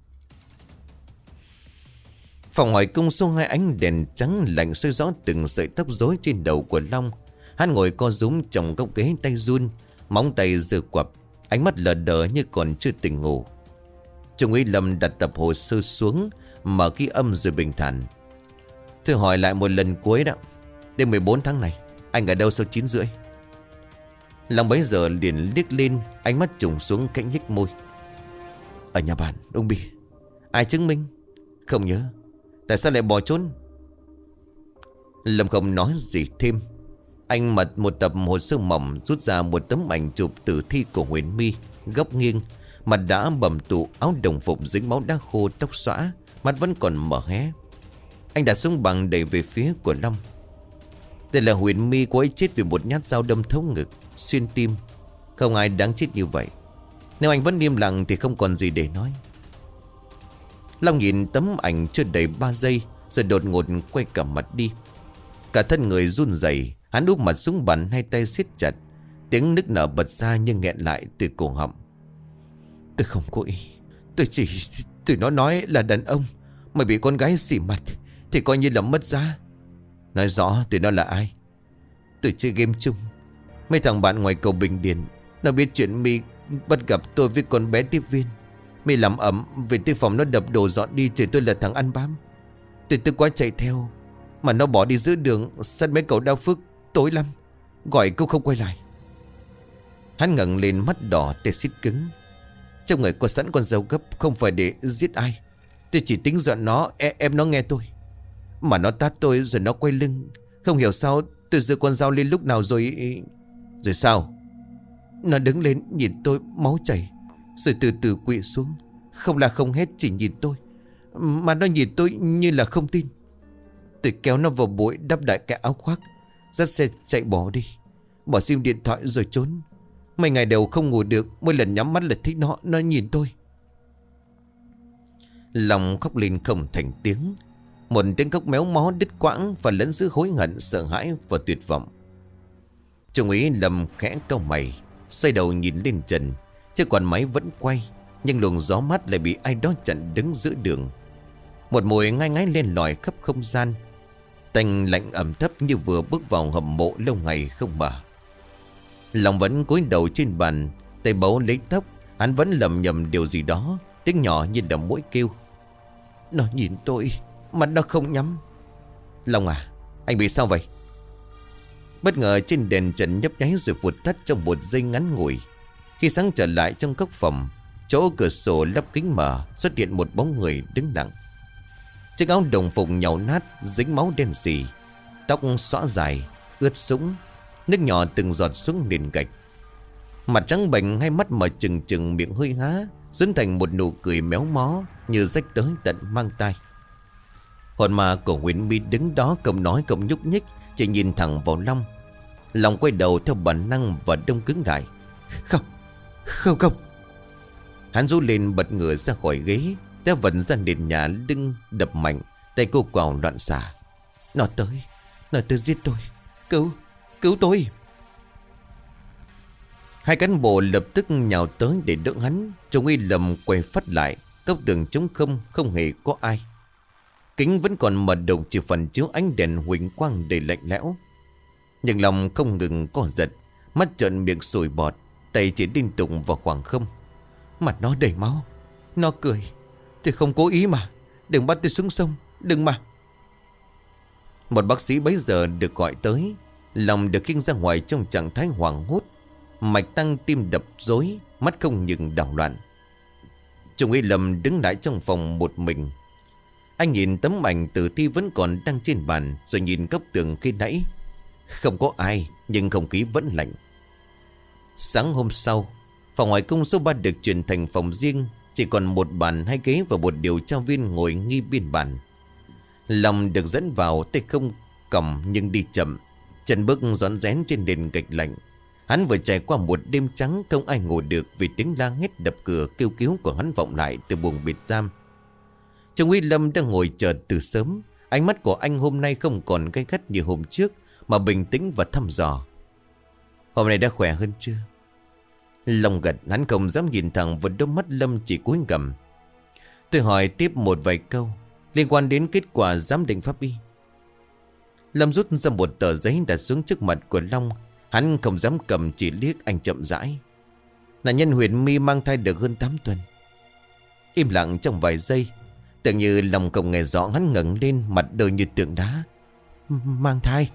Phòng hỏi cung số hai, ánh đèn trắng lạnh soi rõ từng sợi tóc rối trên đầu của Long. Hắn ngồi co rúm trong góc ghế, tay run, móng tay giơ quặp, ánh mắt lờ đờ như còn chưa tỉnh ngủ. Trung úy Lâm đặt tập hồ sơ xuống, mở ghi âm rồi bình thản: Tôi hỏi lại một lần cuối đó, đêm mười bốn tháng này anh ở đâu sau chín rưỡi? Long bấy giờ liền liếc lên, ánh mắt trùng xuống, cạnh nhếch môi: Ở nhà bạn ông Bi. Ai chứng minh? Không nhớ. Tại sao lại bỏ trốn? Lâm không nói gì thêm. Anh mật một tập hồ sơ mỏng, rút ra một tấm ảnh chụp tử thi của Huyền My, góc nghiêng, mặt đã bầm tụ, áo đồng phục dính máu đã khô, tóc xõa, mắt vẫn còn mở hé. Anh đặt súng bằng đẩy về phía của Long. Đây là Huyền My, cô ấy chết vì một nhát dao đâm thấu ngực, xuyên tim. Không ai đáng chết như vậy. Nếu anh vẫn im lặng thì không còn gì để nói. Long nhìn tấm ảnh chưa đầy ba giây, rồi đột ngột quay cả mặt đi. Cả thân người run rẩy, hắn úp mặt xuống bàn, hai tay siết chặt. Tiếng nức nở bật ra nhưng nghẹn lại từ cổ họng. Tôi không cố ý. Tôi chỉ... Tụi nó nói là đàn ông mà bị con gái xỉ mặt thì coi như là mất giá. Nói rõ tụi nó là ai? Tôi chơi game chung. Mấy thằng bạn ngoài cầu Bình Điền, nó biết chuyện My bắt gặp tôi với con bé tiếp viên. My làm ẩm về tới phòng, nó đập đồ dọn đi, chửi tôi là thằng ăn bám. Tôi tức quá chạy theo, mà nó bỏ đi giữa đường sát mấy cầu Đao Phước, tối lắm. Gọi câu không quay lại. Hắn ngẩng lên, mắt đỏ, tay xít cứng. Trong người có sẵn con dao gấp, không phải để giết ai. Tôi chỉ tính dọn nó, em, em nó nghe tôi. Mà nó tát tôi rồi nó quay lưng. Không hiểu sao tôi giơ con dao lên lúc nào rồi. Rồi sao? Nó đứng lên nhìn tôi máu chảy, rồi từ từ quỵ xuống. Không là không hết, chỉ nhìn tôi, mà nó nhìn tôi như là không tin. Tôi kéo nó vào bụi, đắp đại cái áo khoác, dắt xe chạy bỏ đi. Bỏ sim điện thoại rồi trốn. Mấy ngày đầu không ngủ được, mỗi lần nhắm mắt là thấy nó Nó nhìn tôi. Lòng khóc lên không thành tiếng. Một tiếng khóc méo mó đứt quãng và lẫn giữa hối hận, sợ hãi và tuyệt vọng. Trung úy Lâm khẽ cau mày, xoay đầu nhìn lên trần. Chiếc quạt máy vẫn quay, nhưng luồng gió mát lại bị ai đó chặn đứng giữa đường. Một mùi ngai ngái lên lỏi khắp không gian. tanh lạnh ẩm thấp như vừa bước vào hầm mộ lâu ngày không mở. Long vẫn cúi đầu trên bàn, tay bấu lấy tóc. Hắn vẫn lầm nhầm điều gì đó, tiếng nhỏ như đầm mũi kêu. Nó nhìn tôi, mắt nó không nhắm. Long à, anh bị sao vậy? Bất ngờ trên đèn trần nhấp nháy rồi vụt tắt trong một giây ngắn ngủi. Khi sáng trở lại trong góc phòng, chỗ cửa sổ lắp kính mở, xuất hiện một bóng người đứng lặng. Chiếc áo đồng phục nhàu nát, dính máu đen xì, tóc xõa dài, ướt sũng, nước nhỏ từng giọt xuống nền gạch. Mặt trắng bệch, hai mắt mở trừng trừng, miệng hơi há, dẫn thành một nụ cười méo mó như rách tới tận mang tai. Hồn ma của Huyền My đứng đó không nói không nhúc nhích, chỉ nhìn thẳng vào Long. Long quay đầu theo bản năng và đông cứng lại. Không, không không. Hắn rú lên bật ngửa ra khỏi ghế, té vật ra nền nhà, lưng đập mạnh, tay cô quào loạn xạ. Nó tới, nó tới giết tôi, cứu, cứu tôi. Hai cán bộ lập tức nhào tới để đỡ hắn. Trung úy Lâm quay phát lại, góc tường trống không, không hề có ai. Kính vẫn còn mở đồng, chỉ phần chiếu ánh đèn huỳnh quang đầy lạnh lẽo. Nhưng lòng không ngừng co giật, mắt trợn miệng sùi bọt, tay chỉ liên tục vào khoảng không. Mặt nó đầy máu. Nó cười. Tôi không cố ý mà. Đừng bắt tôi xuống sông. Đừng mà. Một bác sĩ bấy giờ được gọi tới. Lòng được khiêng ra ngoài trong trạng thái hoảng hốt, mạch tăng tim đập rối, mắt không ngừng đảo loạn. Trung úy Lâm đứng lại trong phòng một mình. Anh nhìn tấm ảnh tử thi vẫn còn đang trên bàn, rồi nhìn góc tường khi nãy. Không có ai, nhưng không khí vẫn lạnh. Sáng hôm sau, phòng ngoại cung số ba được chuyển thành phòng riêng. Chỉ còn một bàn, hai ghế và một điều tra viên ngồi nghi biên bàn. Lòng được dẫn vào, tay không cầm nhưng đi chậm, chân bước rón rén trên nền gạch lạnh. Hắn vừa trải qua một đêm trắng, không ai ngủ được vì tiếng la hét đập cửa kêu cứu của hắn vọng lại từ buồng biệt giam. Trung úy Lâm đang ngồi chờ từ sớm. Ánh mắt của anh hôm nay không còn gay gắt như hôm trước, mà bình tĩnh và thăm dò. Hôm nay đã khỏe hơn chưa? Lòng gật, hắn không dám nhìn thẳng vào đôi mắt Lâm, chỉ cúi gằm. Tôi hỏi tiếp một vài câu liên quan đến kết quả giám định pháp y. Lâm rút ra một tờ giấy đặt xuống trước mặt của Long. Hắn không dám cầm, chỉ liếc anh chậm rãi. Nạn nhân Huyền My mang thai được hơn tám tuần. Im lặng trong vài giây, tưởng như Long không nghe rõ, hắn ngẩng lên, mặt đờ như tượng đá. Mang thai?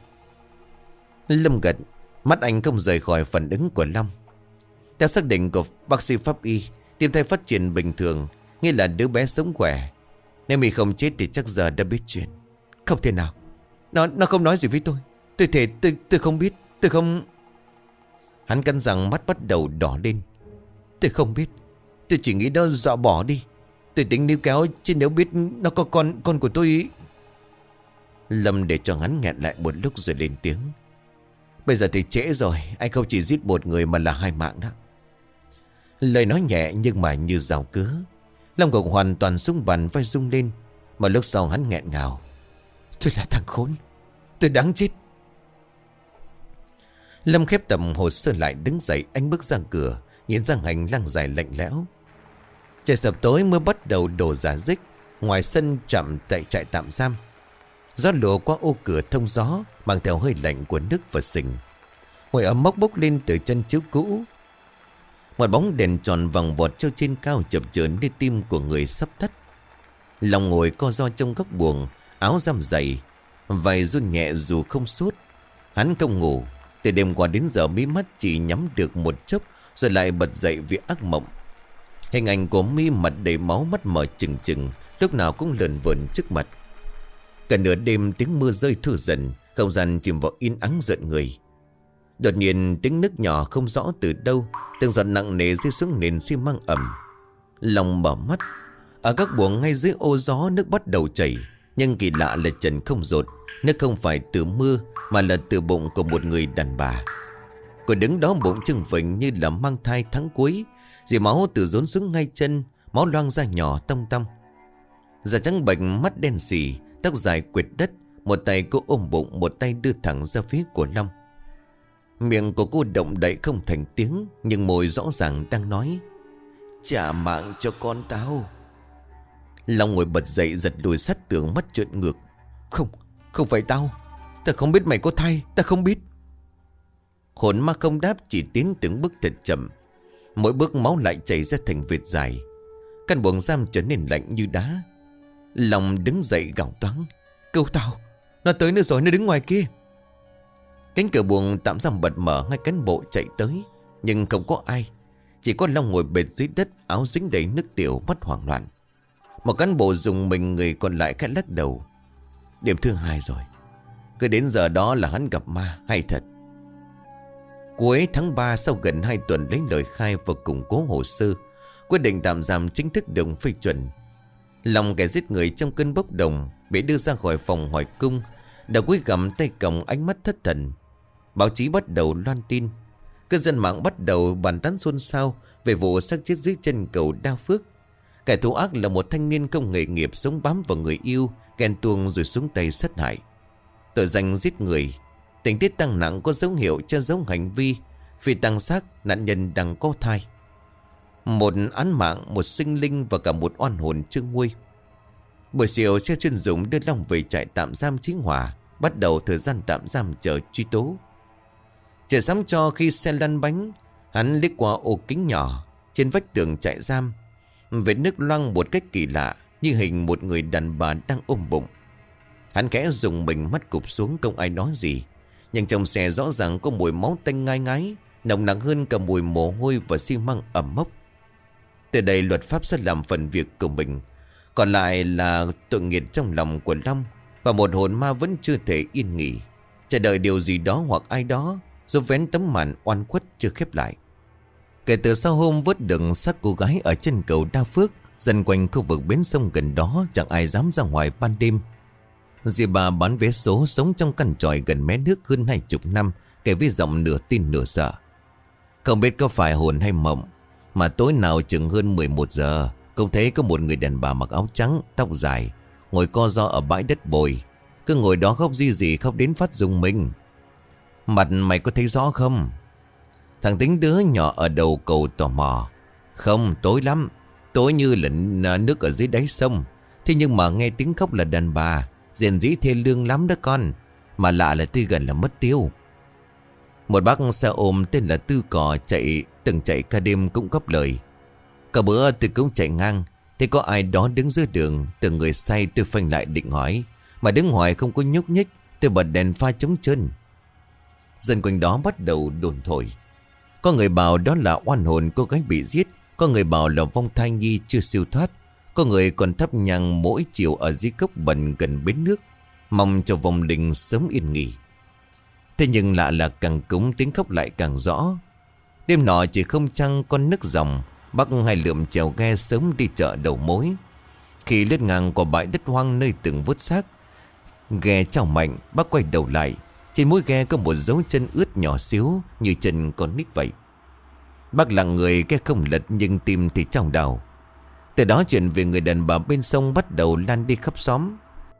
Lâm gật, mắt anh không rời khỏi phản ứng của Long. Theo xác định của bác sĩ pháp y, tim thai phát triển bình thường, nghĩa là đứa bé sống khỏe. Nếu mình không chết thì chắc giờ đã biết chuyện. Không thể nào. Nó nó không nói gì với tôi. Tôi thể tôi, tôi không biết. Tôi không... Hắn cắn răng, mắt bắt đầu đỏ lên. Tôi không biết. Tôi chỉ nghĩ nó dọa bỏ đi. Tôi tính níu kéo, chứ nếu biết nó có con con của tôi... Lâm để cho hắn nghẹn lại một lúc rồi lên tiếng. Bây giờ thì trễ rồi. Anh không chỉ giết một người mà là hai mạng đó. Lời nói nhẹ nhưng mà như rào cứa. Lâm gục hoàn toàn xuống bàn, vai rung lên. Mà lúc sau hắn nghẹn ngào. Tôi là thằng khốn. Tôi đáng chết. Lâm khép tập hồ sơ lại, đứng dậy. Anh bước ra cửa, nhìn ra hành lang dài lạnh lẽo. Trời sập tối, mưa bắt đầu đổ rả rích. Ngoài sân trạm tại trại tạm giam, gió lùa qua ô cửa thông gió, mang theo hơi lạnh của nước và sình. Mùi ấm mốc bốc lên từ chân chiếu cũ. Một bóng đèn tròn vòng vọt treo trên cao, chập chờn nơi tim của người sắp tắt. Lòng ngồi co ro trong góc buồng, áo giam dày, vài run nhẹ dù không sốt. Hắn không ngủ. Từ đêm qua đến giờ mí mắt chỉ nhắm được một chốc, rồi lại bật dậy vì ác mộng. Hình ảnh của My mặt đầy máu, mắt mở trừng trừng, lúc nào cũng lờn vờn trước mặt. Cả nửa đêm tiếng mưa rơi thưa dần, không gian chìm vào yên ắng rợn người. Đột nhiên tiếng nước nhỏ không rõ từ đâu, từng giọt nặng nề rơi xuống nền xi măng ẩm. Lòng mở mắt. Ở các buồng ngay dưới ô gió, nước bắt đầu chảy. Nhưng kỳ lạ là trần không dột. Nước không phải từ mưa, mà là từ bụng của một người đàn bà. Cô đứng đó bụng trưng phình như là mang thai tháng cuối. Dì máu từ rốn xuống ngay chân, máu loang ra nhỏ tông tông. Da trắng bệch, mắt đen xì, tóc dài quệt đất. Một tay cô ôm bụng, một tay đưa thẳng ra phía của Long. Miệng của cô động đậy không thành tiếng, nhưng môi rõ ràng đang nói: trả mạng cho con tao. Long ngồi bật dậy, giật đùi sát tường, mắt trợn ngược. Không, Không phải tao. Ta không biết mày có thai. Ta không biết. Hồn ma không đáp, chỉ tiến từng bước thật chậm. Mỗi bước máu lại chảy ra thành vệt dài. Căn buồng giam trở nên lạnh như đá. Lòng đứng dậy gào toáng. Cứu tao. Nó tới nữa rồi, nó đứng ngoài kia. Cánh cửa buồng tạm giam bật mở, hai cán bộ chạy tới. Nhưng không có ai. Chỉ có Long ngồi bệt dưới đất, áo dính đầy nước tiểu, mắt hoảng loạn. Một cán bộ dùng mình, người còn lại khẽ lắc đầu. Điểm thứ hai rồi. Cứ đến giờ đó là hắn gặp ma, hay thật. Cuối tháng ba, sau gần hai tuần lấy lời khai và củng cố hồ sơ, quyết định tạm giam chính thức được phê chuẩn. Lòng kẻ giết người trong cơn bốc đồng bị đưa ra khỏi phòng hỏi cung, đầu cúi gằm tay còng, ánh mắt thất thần. Báo chí bắt đầu loan tin. Cư dân mạng bắt đầu bàn tán xôn xao về vụ xác chết dưới chân cầu Đa Phước. Kẻ thù ác là một thanh niên không nghề nghiệp, sống bám vào người yêu, ghen tuông rồi xuống tay sát hại. Tội danh giết người, tình tiết tăng nặng, có dấu hiệu che giấu hành vi phi tang xác, nạn nhân đang có thai. Một án mạng, một sinh linh và cả một oan hồn chưa nguôi. Buổi chiều, xe chuyên dụng đưa Long về trại tạm giam Chí Hòa, bắt đầu thời gian tạm giam chờ truy tố. Trời sáng cho khi xe lăn bánh, hắn liếc qua ô kính nhỏ trên vách tường trại giam. Vết nước loang một cách kỳ lạ, như hình một người đàn bà đang ôm bụng. Hắn khẽ dùng mình, mắt cụp xuống, không ai nói gì. Nhưng trong xe rõ ràng có mùi máu tanh ngai ngái, nồng nặc hơn cả mùi mồ hôi và xi măng ẩm mốc. Từ đây luật pháp sẽ làm phần việc của mình. Còn lại là tội nghiệp trong lòng của Long, và một hồn ma vẫn chưa thể yên nghỉ, chờ đợi điều gì đó hoặc ai đó giúp vén tấm màn oan khuất chưa khép lại. Kể từ sau hôm vớt được xác cô gái ở chân cầu Đa Phước, dần quanh khu vực bến sông gần đó chẳng ai dám ra ngoài ban đêm. Dì bà bán vé số sống trong căn tròi gần mé nước hơn hai chục năm, kể với giọng nửa tin nửa sợ. Không biết có phải hồn hay mộng, mà tối nào chừng hơn mười một giờ, không thấy có một người đàn bà mặc áo trắng, tóc dài, ngồi co ro ở bãi đất bồi. Cứ ngồi đó khóc gì gì, khóc đến phát rung mình. Mặt mày có thấy rõ không? Thằng Tính đứa nhỏ ở đầu cầu tò mò. Không, tối lắm, tối như là nước ở dưới đáy sông. Thế nhưng mà nghe tiếng khóc là đàn bà, rền rĩ thê lương lắm đó con. Mà lạ là tuy gần là mất tiêu. Một bác xe ôm tên là Tư Cò chạy, từng chạy ca đêm cũng góp lời. Cả bữa tôi cũng chạy ngang, thế có ai đó đứng giữa đường. Từ người say tôi phanh lại định hỏi, mà đứng hoài không có nhúc nhích. Tôi bật đèn pha chống chân. Dân quanh đó bắt đầu đồn thổi. Có người bảo đó là oan hồn cô gái bị giết, có người bảo là vong thai nhi chưa siêu thoát, có người còn thắp nhang mỗi chiều ở dưới cốc bẩn gần bến nước, mong cho vong linh sớm yên nghỉ. Thế nhưng lạ là càng cúng tiếng khóc lại càng rõ. Đêm nọ chỉ không trăng con nước dòng, bác hai lượm chèo ghe sớm đi chợ đầu mối. Khi lướt ngang qua bãi đất hoang nơi từng vứt xác, ghe chào mạnh, bác quay đầu lại. Trên mũi ghe có một dấu chân ướt nhỏ xíu, như chân con nít vậy. Bác là người ghe không lật, nhưng tim thì trong đầu. Từ đó chuyện về người đàn bà bên sông bắt đầu lan đi khắp xóm.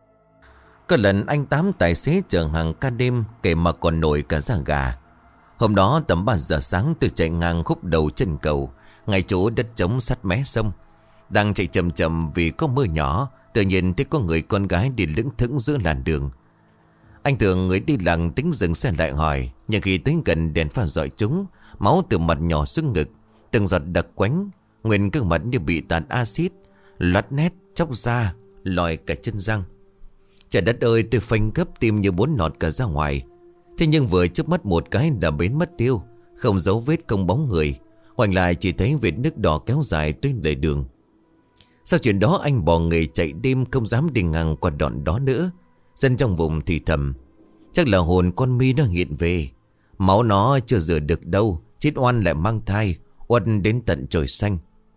Có lần anh Tám tài xế chở hàng ca đêm kể mà còn nổi cả da gà. Hôm đó tầm ba giờ sáng tôi chạy ngang khúc đầu chân cầu, ngay chỗ đất trống sát mé sông. Đang chạy chậm chậm vì có mưa nhỏ, tự nhiên thấy có người con gái đi lững thững giữa làn đường. Anh tưởng người đi lặng tính dừng xe lại hỏi, nhưng khi tới gần đèn pha rọi chúng, máu từ mặt nhỏ xuống ngực, từng giọt đặc quánh, nguyên gương mặt như bị tạt axit, loắt nét, chóc da, lòi cả chân răng. Trời đất ơi, tôi phanh gấp, tim như muốn nọt cả ra ngoài. Thế nhưng vừa chớp mắt một cái đã biến mất tiêu, không dấu vết, không bóng người. Ngoảnh lại chỉ thấy vệt nước đỏ kéo dài trên lề đường. Sau chuyện đó anh bỏ nghề chạy đêm, không dám đi ngang qua đoạn đó nữa. Dân trong vùng thì thầm, chắc là hồn con mi nó hiện về. Máu nó chưa rửa được đâu, chết oan lại mang thai, oan đến tận trời xanh.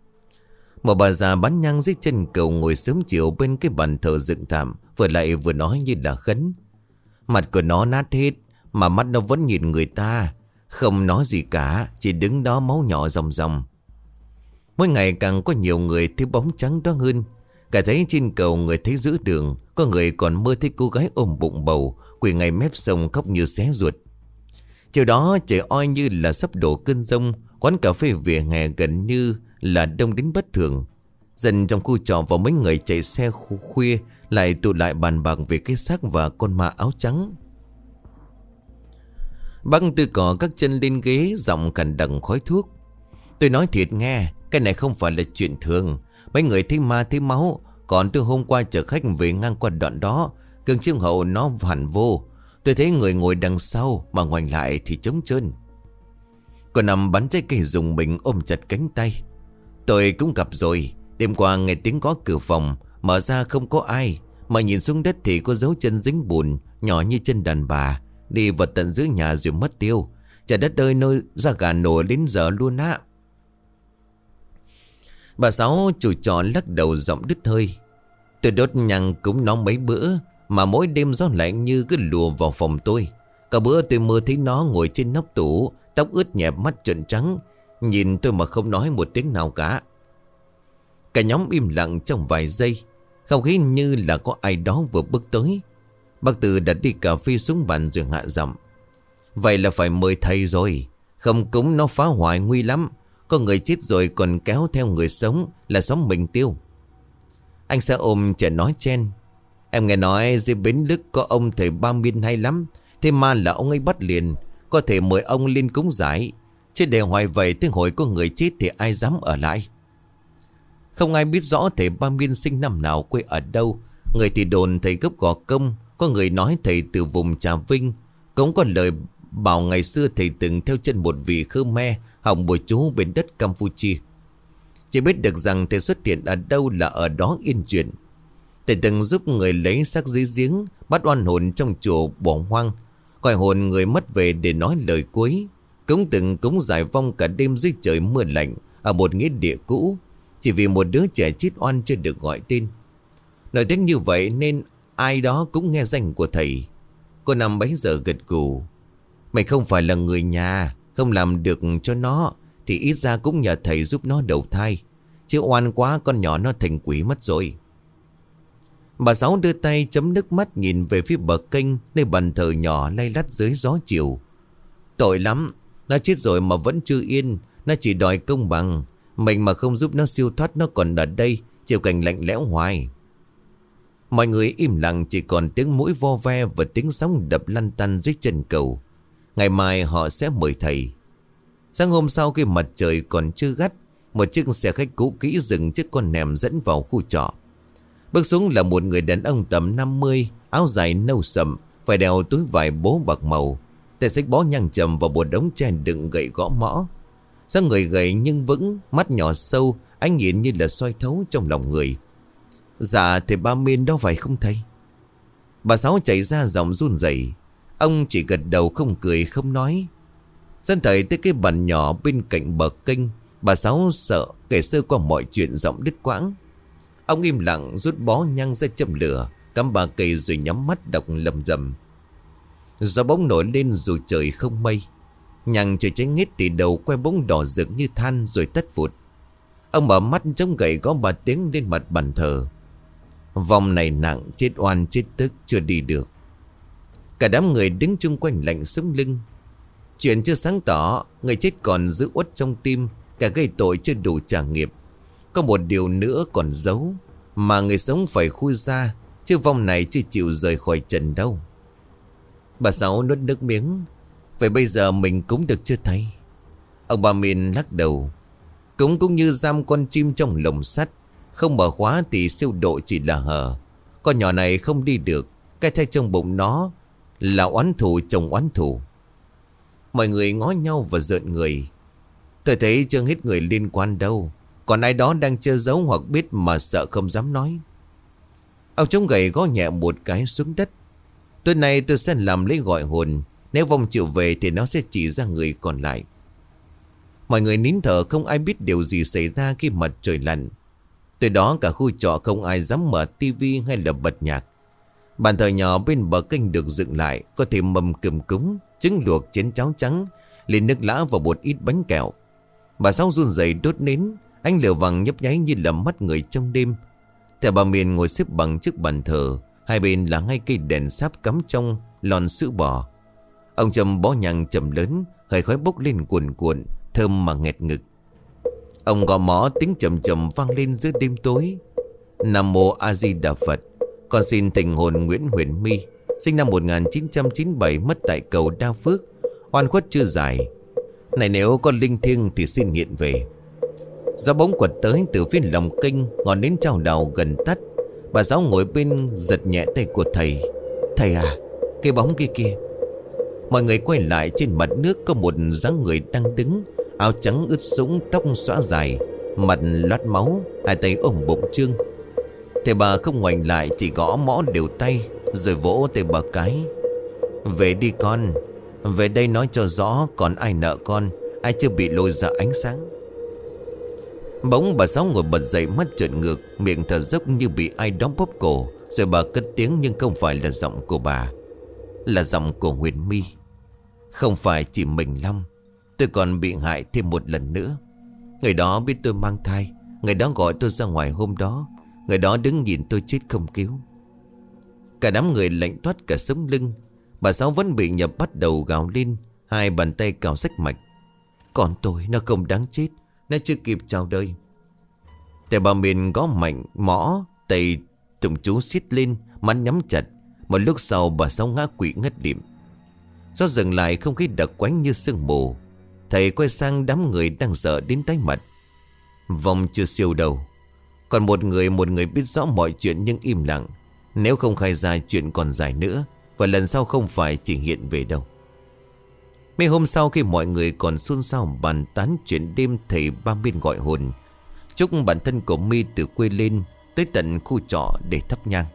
Một bà già bán nhang dưới chân cầu ngồi sớm chiều bên cái bàn thờ dựng tạm, vừa lại vừa nói như là khấn. Mặt của nó nát hết, mà mắt nó vẫn nhìn người ta, không nói gì cả, chỉ đứng đó máu nhỏ ròng ròng. Mỗi ngày càng có nhiều người thấy bóng trắng đó hơn. Cả thấy trên cầu, người thấy giữa đường, có người còn mơ thấy cô gái ôm bụng bầu, quỳ ngay mép sông khóc như xé ruột. Chiều đó trời oi như là sắp đổ cơn giông, quán cà phê vỉa hè gần như là đông đến bất thường. Dân trong khu trọ và mấy người chạy xe khu khuya lại tụ lại bàn bạc về cái xác và con ma áo trắng. Bác Tư cỏ các chân lên ghế, giọng cằn đằng khói thuốc. Tôi nói thiệt nghe, cái này không phải là chuyện thường. Mấy người thấy ma thấy máu. Còn từ hôm qua chở khách về ngang qua đoạn đó, gương chiếu hậu nó hẳn vô. Tôi thấy người ngồi đằng sau, mà ngoảnh lại thì trống trơn. Còn nằm bắn trái cây dùng mình ôm chặt cánh tay. Tôi cũng gặp rồi. Đêm qua nghe tiếng gõ cửa phòng, mở ra không có ai, mà nhìn xuống đất thì có dấu chân dính bùn, nhỏ như chân đàn bà, đi vào tận giữa nhà rồi mất tiêu. Trời đất ơi, nơi da gà nổ đến giờ luôn á. Bà Sáu chủ trọ lắc đầu giọng đứt hơi. Tôi đốt nhang cúng nó mấy bữa, mà mỗi đêm gió lạnh như cứ lùa vào phòng tôi. Cả bữa tôi mơ thấy nó ngồi trên nóc tủ, tóc ướt nhẹp, mắt trợn trắng, nhìn tôi mà không nói một tiếng nào cả. Cả nhóm im lặng trong vài giây. Không khí như là có ai đó vừa bước tới. Bác Tư đặt đi cà phê xuống bàn rồi hạ giọng. Vậy là phải mời thầy rồi. Không cúng nó phá hoại nguy lắm. Có người chết rồi còn kéo theo người sống là sống mình tiêu. Anh sẽ ôm trẻ nói chen. Em nghe nói dưới Bến Lức có ông thầy Ba Miên hay lắm. Thế mà là ông ấy bắt liền. Có thể mời ông lên cúng giải. Chứ để hoài vậy tới hồi có người chết thì ai dám ở lại. Không ai biết rõ thầy Ba Miên sinh năm nào, quê ở đâu. Người thì đồn thầy gốc Gò Công. Có người nói thầy từ vùng Trà Vinh. Cũng có lời bảo ngày xưa thầy từng theo chân một vị Khmer học bùa chú bên đất Campuchia. Chỉ biết được rằng thầy xuất hiện ở đâu là ở đó yên chuyện. Thầy từng giúp người lấy xác dưới giếng, bắt oan hồn trong chùa bỏ hoang, gọi hồn người mất về để nói lời cuối. Cũng từng cúng giải vong cả đêm dưới trời mưa lạnh ở một nghĩa địa cũ, chỉ vì một đứa trẻ chết oan chưa được gọi tên. Nói tiếng như vậy nên ai đó cũng nghe danh của thầy. Cô Năm bấy giờ gật gù. Mày không phải là người nhà, không làm được cho nó thì ít ra cũng nhờ thầy giúp nó đầu thai. Chứ oan quá con nhỏ nó thành quỷ mất rồi. Bà Sáu đưa tay chấm nước mắt nhìn về phía bờ kênh, nơi bàn thờ nhỏ lay lắt dưới gió chiều. Tội lắm, nó chết rồi mà vẫn chưa yên. Nó chỉ đòi công bằng. Mình mà không giúp nó siêu thoát, nó còn ở đây chịu cảnh lạnh lẽo hoài. Mọi người im lặng, chỉ còn tiếng mũi vo ve và tiếng sóng đập lăn tăn dưới chân cầu. Ngày mai họ sẽ mời thầy. Sáng hôm sau khi mặt trời còn chưa gắt, một chiếc xe khách cũ kỹ dừng trước con nẻm dẫn vào khu trọ. Bước xuống là một người đàn ông tầm năm mươi, áo dài nâu sậm, phải đeo túi vải bố bạc màu. Tay xách bó nhang trầm vào một đống tre đựng gậy gõ mõ. Dáng người gầy nhưng vững, mắt nhỏ sâu, ánh nhìn như là soi thấu trong lòng người. Dạ thầy Ba Miên đó phải không thầy? Bà Sáu chạy ra giọng run rẩy. Ông chỉ gật đầu không cười không nói. Dẫn thầy tới cái bàn nhỏ bên cạnh bờ kênh. Bà Sáu sợ kể sơ qua mọi chuyện, giọng đứt quãng. Ông im lặng rút bó nhang ra châm lửa, cắm ba cây rồi nhắm mắt đọc lầm rầm. Gió bỗng nổi lên dù trời không mây. Nhang trời cháy nghít thì đầu quay bóng đỏ rực như than rồi tắt vụt. Ông mở mắt chống gậy gõ ba tiếng lên mặt bàn thờ. Vòng này nặng, chết oan chết tức chưa đi được. Cả đám người đứng chung quanh lạnh sống lưng. Chuyện chưa sáng tỏ, người chết còn giữ uất trong tim, cả gây tội chưa đủ trả nghiệp. Có một điều nữa còn giấu, mà người sống phải khui ra, chứ vong này chưa chịu rời khỏi trần đâu. Bà Sáu nuốt nước miếng. Vậy bây giờ mình cúng được chưa thầy? Ông Ba Miên lắc đầu. Cúng cũng như giam con chim trong lồng sắt, không mở khóa thì siêu độ chỉ là hờ. Con nhỏ này không đi được, cái thai trong bụng nó là oán thù chồng oán thù. Mọi người ngó nhau và rợn người. Tôi thấy chưa hết người liên quan đâu, còn ai đó đang che giấu hoặc biết mà sợ không dám nói. Ông chống gậy gõ nhẹ một cái xuống đất. Tối nay tôi sẽ làm lễ gọi hồn. Nếu vong chịu về thì nó sẽ chỉ ra người còn lại. Mọi người nín thở, không ai biết điều gì xảy ra khi mặt trời lặn. Từ đó cả khu trọ không ai dám mở tivi hay là bật nhạc. Bàn thờ nhỏ bên bờ kênh được dựng lại, có thêm mâm cơm cúng, trứng luộc, chén cháo trắng, ly nước lã và một ít bánh kẹo. Bà Sáu run rẩy đốt nến, ánh lửa vàng nhấp nháy như là mắt người trong đêm. Thầy Ba Miên ngồi xếp bằng trước bàn thờ, hai bên là hai cây đèn sáp cắm trong lon sữa bò. Ông châm bó nhang chậm lớn, hơi khói bốc lên cuồn cuộn, thơm mà nghẹt ngực. Ông gõ mõ tiếng trầm trầm vang lên giữa đêm tối. Nam Mô A Di Đà Phật. Con xin tình hồn Nguyễn Huyền My, sinh năm một nghìn chín trăm chín mươi bảy, mất tại cầu Đa Phước, oan khuất chưa giải. Này nếu có linh thiêng thì xin hiện về. Gió bỗng quật tới từ phía lòng kênh, ngọn nến chao đào gần tắt. Bà giáo ngồi bên giật nhẹ tay của thầy. Thầy à, cái bóng kia kia. Mọi người quay lại, trên mặt nước có một dáng người đang đứng, áo trắng ướt sũng, tóc xõa dài, mặt loát máu, hai tay ôm bụng trương. Thầy bà không ngoảnh lại, chỉ gõ mõ đều tay, rồi vỗ tay bà cái. Về đi con, về đây nói cho rõ còn ai nợ con, ai chưa bị lôi ra ánh sáng. Bỗng bà Sáu ngồi bật dậy, mắt trợn ngược, miệng thở dốc như bị ai đó bóp cổ. Rồi bà cất tiếng, nhưng không phải là giọng của bà, là giọng của Huyền My. Không phải chỉ mình Long, tôi còn bị hại thêm một lần nữa. Người đó biết tôi mang thai, người đó gọi tôi ra ngoài hôm đó, người đó đứng nhìn tôi chết không cứu. Cả đám người lạnh toát cả sống lưng. Bà Sáu vẫn bị nhập, bắt đầu gào lên, hai bàn tay cào xách mạch. Còn tôi nó không đáng chết, nó chưa kịp chào đời.แต่bà Miền gõ mạnh mõ, tay tụng chú xiết lên, mắt nhắm chặt. Một lúc sau bà Sáu ngã quỵ ngất điểm. Gió dừng lại, không khí đặc quánh như sương mù. Thầy quay sang đám người đang sợ đến tái mặt. Vong chưa siêu đầu. Còn một người, một người biết rõ mọi chuyện nhưng im lặng. Nếu không khai ra chuyện còn dài nữa, và lần sau không phải chỉ hiện về đâu. Mấy hôm sau, khi mọi người còn xôn xao bàn tán chuyện đêm thầy Ba Miên gọi hồn, Trúc bản thân của My từ quê lên tới tận khu trọ để thắp nhang.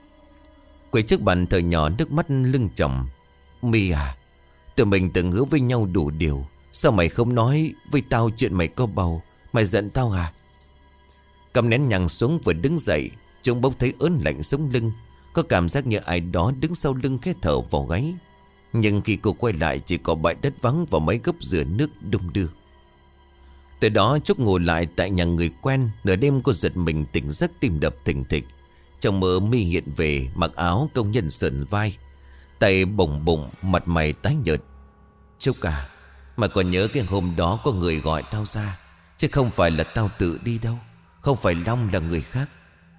Quay trước bàn thờ nhỏ, nước mắt lưng tròng. My à, tụi mình từng hứa với nhau đủ điều, sao mày không nói với tao chuyện mày có bầu? Mày giận tao à? Cầm nén nhang xuống vừa đứng dậy, Trúc bỗng thấy ớn lạnh sống lưng, có cảm giác như ai đó đứng sau lưng khẽ thở vào gáy. Nhưng khi cô quay lại, chỉ có bãi đất vắng và mấy gốc dừa nước đung đưa. Từ đó Trúc ngồi lại tại nhà người quen. Nửa đêm cô giật mình tỉnh giấc, tim đập thình thịch. Trong mơ My hiện về, mặc áo công nhân sườn vai, tay bồng bụng, mặt mày tái nhợt. Trúc à, mà còn nhớ cái hôm đó có người gọi tao ra, chứ không phải là tao tự đi đâu. Không phải Long, là người khác.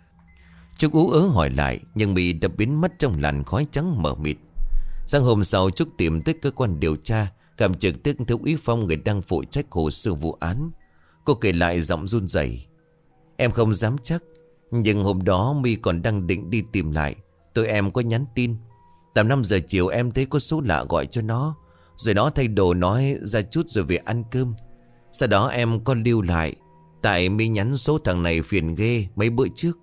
Trúc ú ớ hỏi lại, nhưng My đã biến mất trong làn khói trắng mờ mịt. Sáng hôm sau, Trúc tìm tới cơ quan điều tra, cảm trực tiếp thiếu úy Phong, người đang phụ trách hồ sơ vụ án. Cô kể lại giọng run rẩy. Em không dám chắc, nhưng hôm đó My còn đang định đi tìm lại. Tụi em có nhắn tin. Tầm năm giờ chiều em thấy có số lạ gọi cho nó, rồi nó thay đồ nói ra chút rồi về ăn cơm. Sau đó em có lưu lại, tại My nhắn số thằng này phiền ghê mấy bữa trước.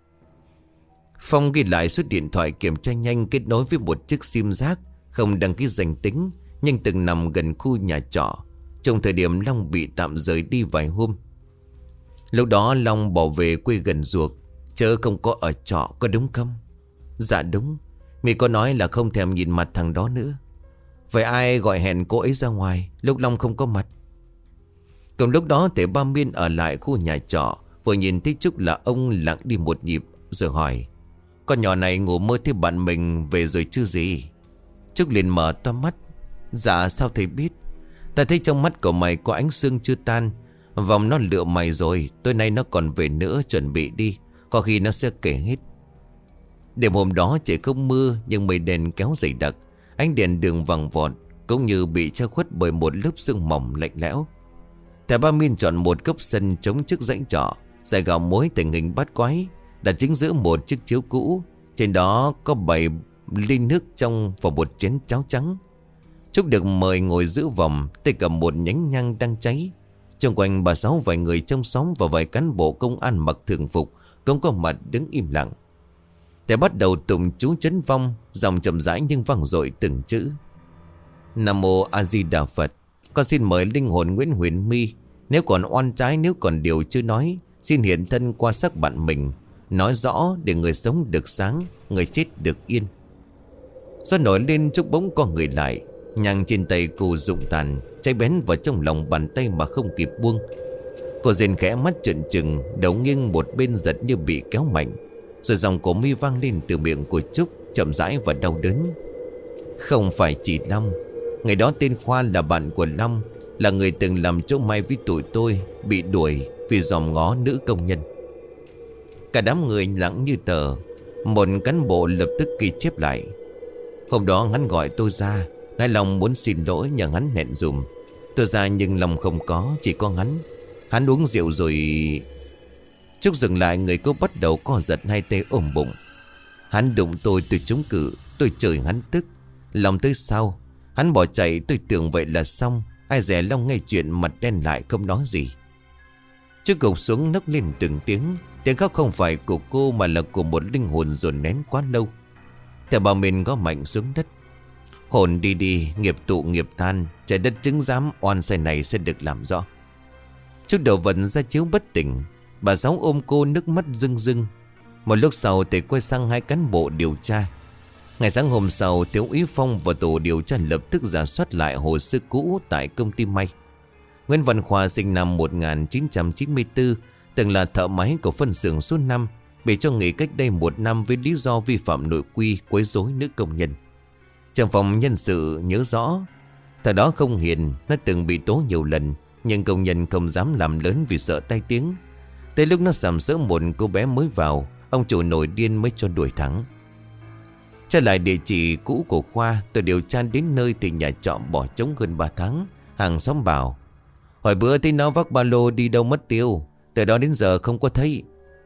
Phong ghi lại số điện thoại, kiểm tra nhanh, kết nối với một chiếc sim rác không đăng ký danh tính, nhưng từng nằm gần khu nhà trọ trong thời điểm Long bị tạm rời đi vài hôm. Lúc đó Long bỏ về quê gần ruột, chớ không có ở trọ, có đúng không? Dạ đúng. My có nói là không thèm nhìn mặt thằng đó nữa. Vậy ai gọi hẹn cô ấy ra ngoài lúc Long không có mặt? Cùng lúc đó thầy Ba Miên ở lại khu nhà trọ, vừa nhìn thấy Trúc là ông lặng đi một nhịp, rồi hỏi: Con nhỏ này ngủ mơ thấy bạn mình về rồi chứ gì? Trúc liền mở to mắt. Dạ sao thầy biết? Ta thấy trong mắt của mày có ánh sương chưa tan. Vòng nó lựa mày rồi, tối nay nó còn về nữa, chuẩn bị đi, có khi nó sẽ kể hết. Đêm hôm đó trời không mưa, nhưng mây đen kéo dày đặc, ánh đèn đường vàng vọt, cũng như bị che khuất bởi một lớp sương mỏng lạnh lẽo. Thầy Ba Miên chọn một góc sân trống trước dãy trọ, xài gạo muối tình hình bát quái, đặt chính giữa một chiếc chiếu cũ. Trên đó có bảy ly nước trong và một chén cháo trắng. Trúc được mời ngồi giữa vòng, tay cầm một nhánh nhang đang cháy. Xung quanh bà Sáu, vài người trong xóm và vài cán bộ công an mặc thường phục cũng có mặt đứng im lặng. Thầy bắt đầu tụng chú trấn vong, dòng chậm rãi nhưng vang dội từng chữ. Nam Mô A Di Đà Phật. Con xin mời linh hồn Nguyễn Huyền My, nếu còn oan trái, nếu còn điều chưa nói, xin hiện thân qua xác bạn mình, nói rõ để người sống được sáng, người chết được yên. Gió nổi lên, Trúc bỗng co người lại, nhang trên tay cô rụng tàn, cháy bén vào trong lòng bàn tay mà không kịp buông. Cô rên khẽ, mắt trợn trừng, đầu nghiêng một bên giật như bị kéo mạnh. Rồi dòng cổ My vang lên từ miệng của Trúc, chậm rãi và đau đớn. Không phải chỉ Long. Ngày đó tên Khoa là bạn của Long, Là người từng làm chỗ may với tụi tôi, bị đuổi vì dòm ngó nữ công nhân. Cả đám người lặng như tờ. Một cán bộ lập tức ghi chép lại. Hôm đó hắn gọi tôi ra, nói lòng muốn xin lỗi nhờ hắn hẹn dùm. Tôi ra nhưng lòng không có, chỉ có hắn. Hắn uống rượu rồi. Trúc dừng lại, người cô bắt đầu co giật, hai tay ôm bụng. Hắn đụng tôi, tôi chống cự. Tôi chửi hắn tức. Lòng tới sau hắn bỏ chạy, tôi tưởng vậy là xong. Ai dè Long nghe chuyện mặt đen lại không nói gì. Trúc gục xuống nấc lên từng tiếng. Tiếng khóc không phải của cô mà là của một linh hồn dồn nén quá lâu. Theo bà mình gõ mạnh xuống đất. Hồn đi đi, nghiệp tụ nghiệp tan. Trái đất chứng giám oan sai này sẽ được làm rõ. Trúc đầu vận ra chiếu bất tỉnh. Bà Sáu ôm cô nước mắt rưng rưng. Một lúc sau thì quay sang hai cán bộ điều tra. Ngày sáng hôm sau, Thiếu úy Phong và tổ điều tra lập tức rà soát lại hồ sơ cũ tại công ty may. Nguyễn Văn Khoa sinh năm một nghìn chín trăm chín mươi tư, từng là thợ máy của phân xưởng số năm, bị cho nghỉ cách đây một năm với lý do vi phạm nội quy quấy rối nữ công nhân. Trưởng phòng nhân sự nhớ rõ, thời đó không hiền, nó từng bị tố nhiều lần, nhưng công nhân không dám làm lớn vì sợ tai tiếng. Tới lúc nó sàm sỡ một cô bé mới vào, ông chủ nổi điên mới cho đuổi thắng. Trở lại địa chỉ cũ của Khoa, tôi điều tra đến nơi thì nhà trọ bỏ trống hơn ba tháng. Hàng xóm bảo, hồi bữa thấy nó vác ba lô đi đâu mất tiêu, từ đó đến giờ không có thấy.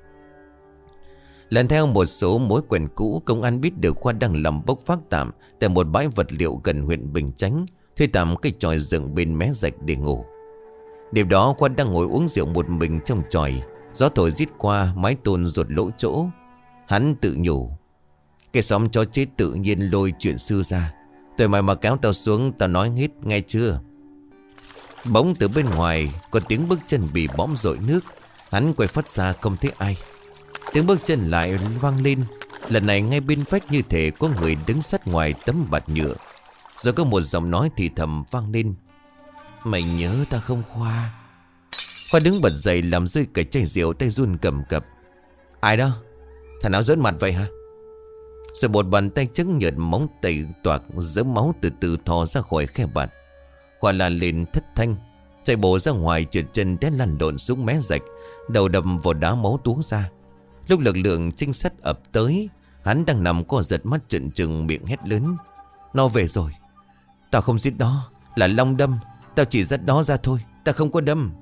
Lần theo một số mối quen cũ, công an biết được Khoa đang làm bốc vác tạm tại một bãi vật liệu gần huyện Bình Chánh, thuê tạm cái chòi dựng bên mé rạch để ngủ. Đêm đó Khoa đang ngồi uống rượu một mình trong chòi. Gió thổi rít qua, mái tôn rụt lỗ chỗ. Hắn tự nhủ, cái xóm chó chết tự nhiên lôi chuyện xưa ra. Tụi mày mà kéo tao xuống, tao nói hết, nghe chưa? Bỗng từ bên ngoài có tiếng bước chân bị bõm rội nước. Hắn quay phát ra không thấy ai. Tiếng bước chân lại vang lên. Lần này ngay bên vách như thể có người đứng sát ngoài tấm bạt nhựa. Rồi có một giọng nói thì thầm vang lên, mày nhớ ta không Khoa? Khoa đứng bật dậy làm rơi cả chai rượu, tay run cầm cập. Ai đó? Thằng nào rớt mặt vậy hả? Rồi một bàn tay trắng nhợt móng tay toạc, dớm máu từ từ thò ra khỏi khe bạt. Khoa la lên thất thanh, chạy bộ ra ngoài, trượt chân té lăn lộn xuống mé rạch, đầu đập vào đá, máu túa ra. Lúc lực lượng trinh sát ập tới, hắn đang nằm co giật mắt trợn trừng, miệng hét lớn, nó về rồi. Tao không giết nó, là Long đâm. Tao chỉ dắt nó ra thôi, tao không có đâm.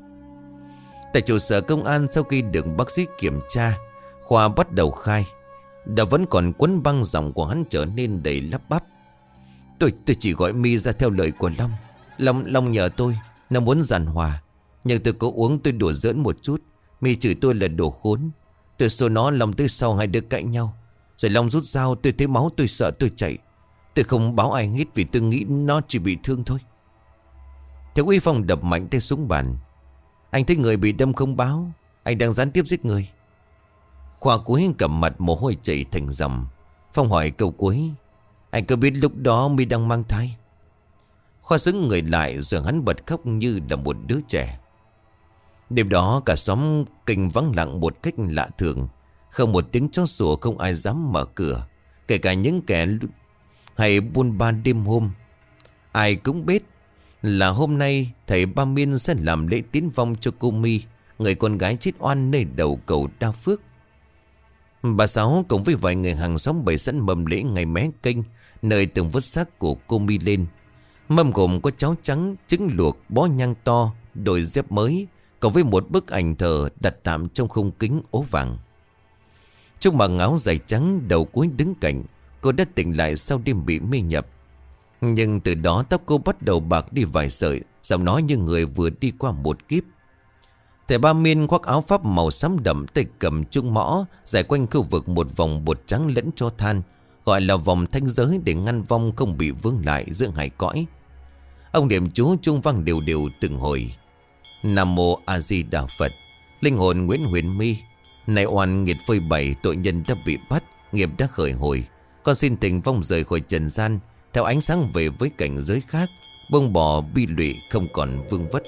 Tại trụ sở công an, sau khi được bác sĩ kiểm tra, Khoa bắt đầu khai. Đã vẫn còn quấn băng, giọng của hắn trở nên đầy lắp bắp. Tôi tôi chỉ gọi mi ra theo lời của Long. Long Long nhờ tôi, nó muốn giàn hòa. Nhưng tôi có uống, tôi đùa giỡn một chút. Mi chửi tôi là đồ khốn. Tôi xô nó, Long tới sau, hai đứa cãi nhau. Rồi Long rút dao, tôi thấy máu, tôi sợ, tôi chạy. Tôi không báo ai hết vì tôi nghĩ nó chỉ bị thương thôi. Thiếu úy Phong đập mạnh tay xuống bàn. Anh thấy người bị đâm không báo, anh đang gián tiếp giết người. Khoa cúi cầm mặt, mồ hôi chảy thành dòng. Phong hỏi câu cuối, anh có biết lúc đó mi đang mang thai? Khoa xứng người lại, rồi hắn bật khóc như là một đứa trẻ. Đêm đó cả xóm kinh vắng lặng một cách lạ thường. Không một tiếng chó sủa, không ai dám mở cửa, kể cả những kẻ hay buôn ba đêm hôm. Ai cũng biết là hôm nay thầy Ba Miên sẽ làm lễ tiến vong cho cô My, người con gái chết oan nơi đầu cầu Đa Phước. Bà Sáu cùng với vài người hàng xóm bày sẵn mâm lễ ngay mé kênh, nơi từng vớt xác của cô My lên. Mâm gồm có cháo trắng, trứng luộc, bó nhang to, đôi dép mới, cộng với một bức ảnh thờ đặt tạm trong khung kính ố vàng. Trúc mặc áo dài trắng, đầu cúi đứng cạnh. Cô đã tỉnh lại sau đêm bị mê nhập. Nhưng từ đó tóc cô bắt đầu bạc đi vài sợi, giọng nói như người vừa đi qua một kiếp. Thầy Ba Miên khoác áo pháp màu xám đậm, tay cầm chuông mõ, giải quanh khu vực một vòng bột trắng lẫn tro than, gọi là vòng thanh giới, để ngăn vong không bị vướng lại giữa hai cõi. Ông niệm chú chuông vang đều đều từng hồi. Nam mô A Di Đà Phật. Linh hồn Nguyễn Huyền My, nay oan nghiệt phơi bày, tội nhân đã bị bắt, nghiệp đã khởi hồi. Con xin tình vong rời khỏi trần gian, theo ánh sáng về với cảnh giới khác, buông bỏ bi lụy không còn vương vất.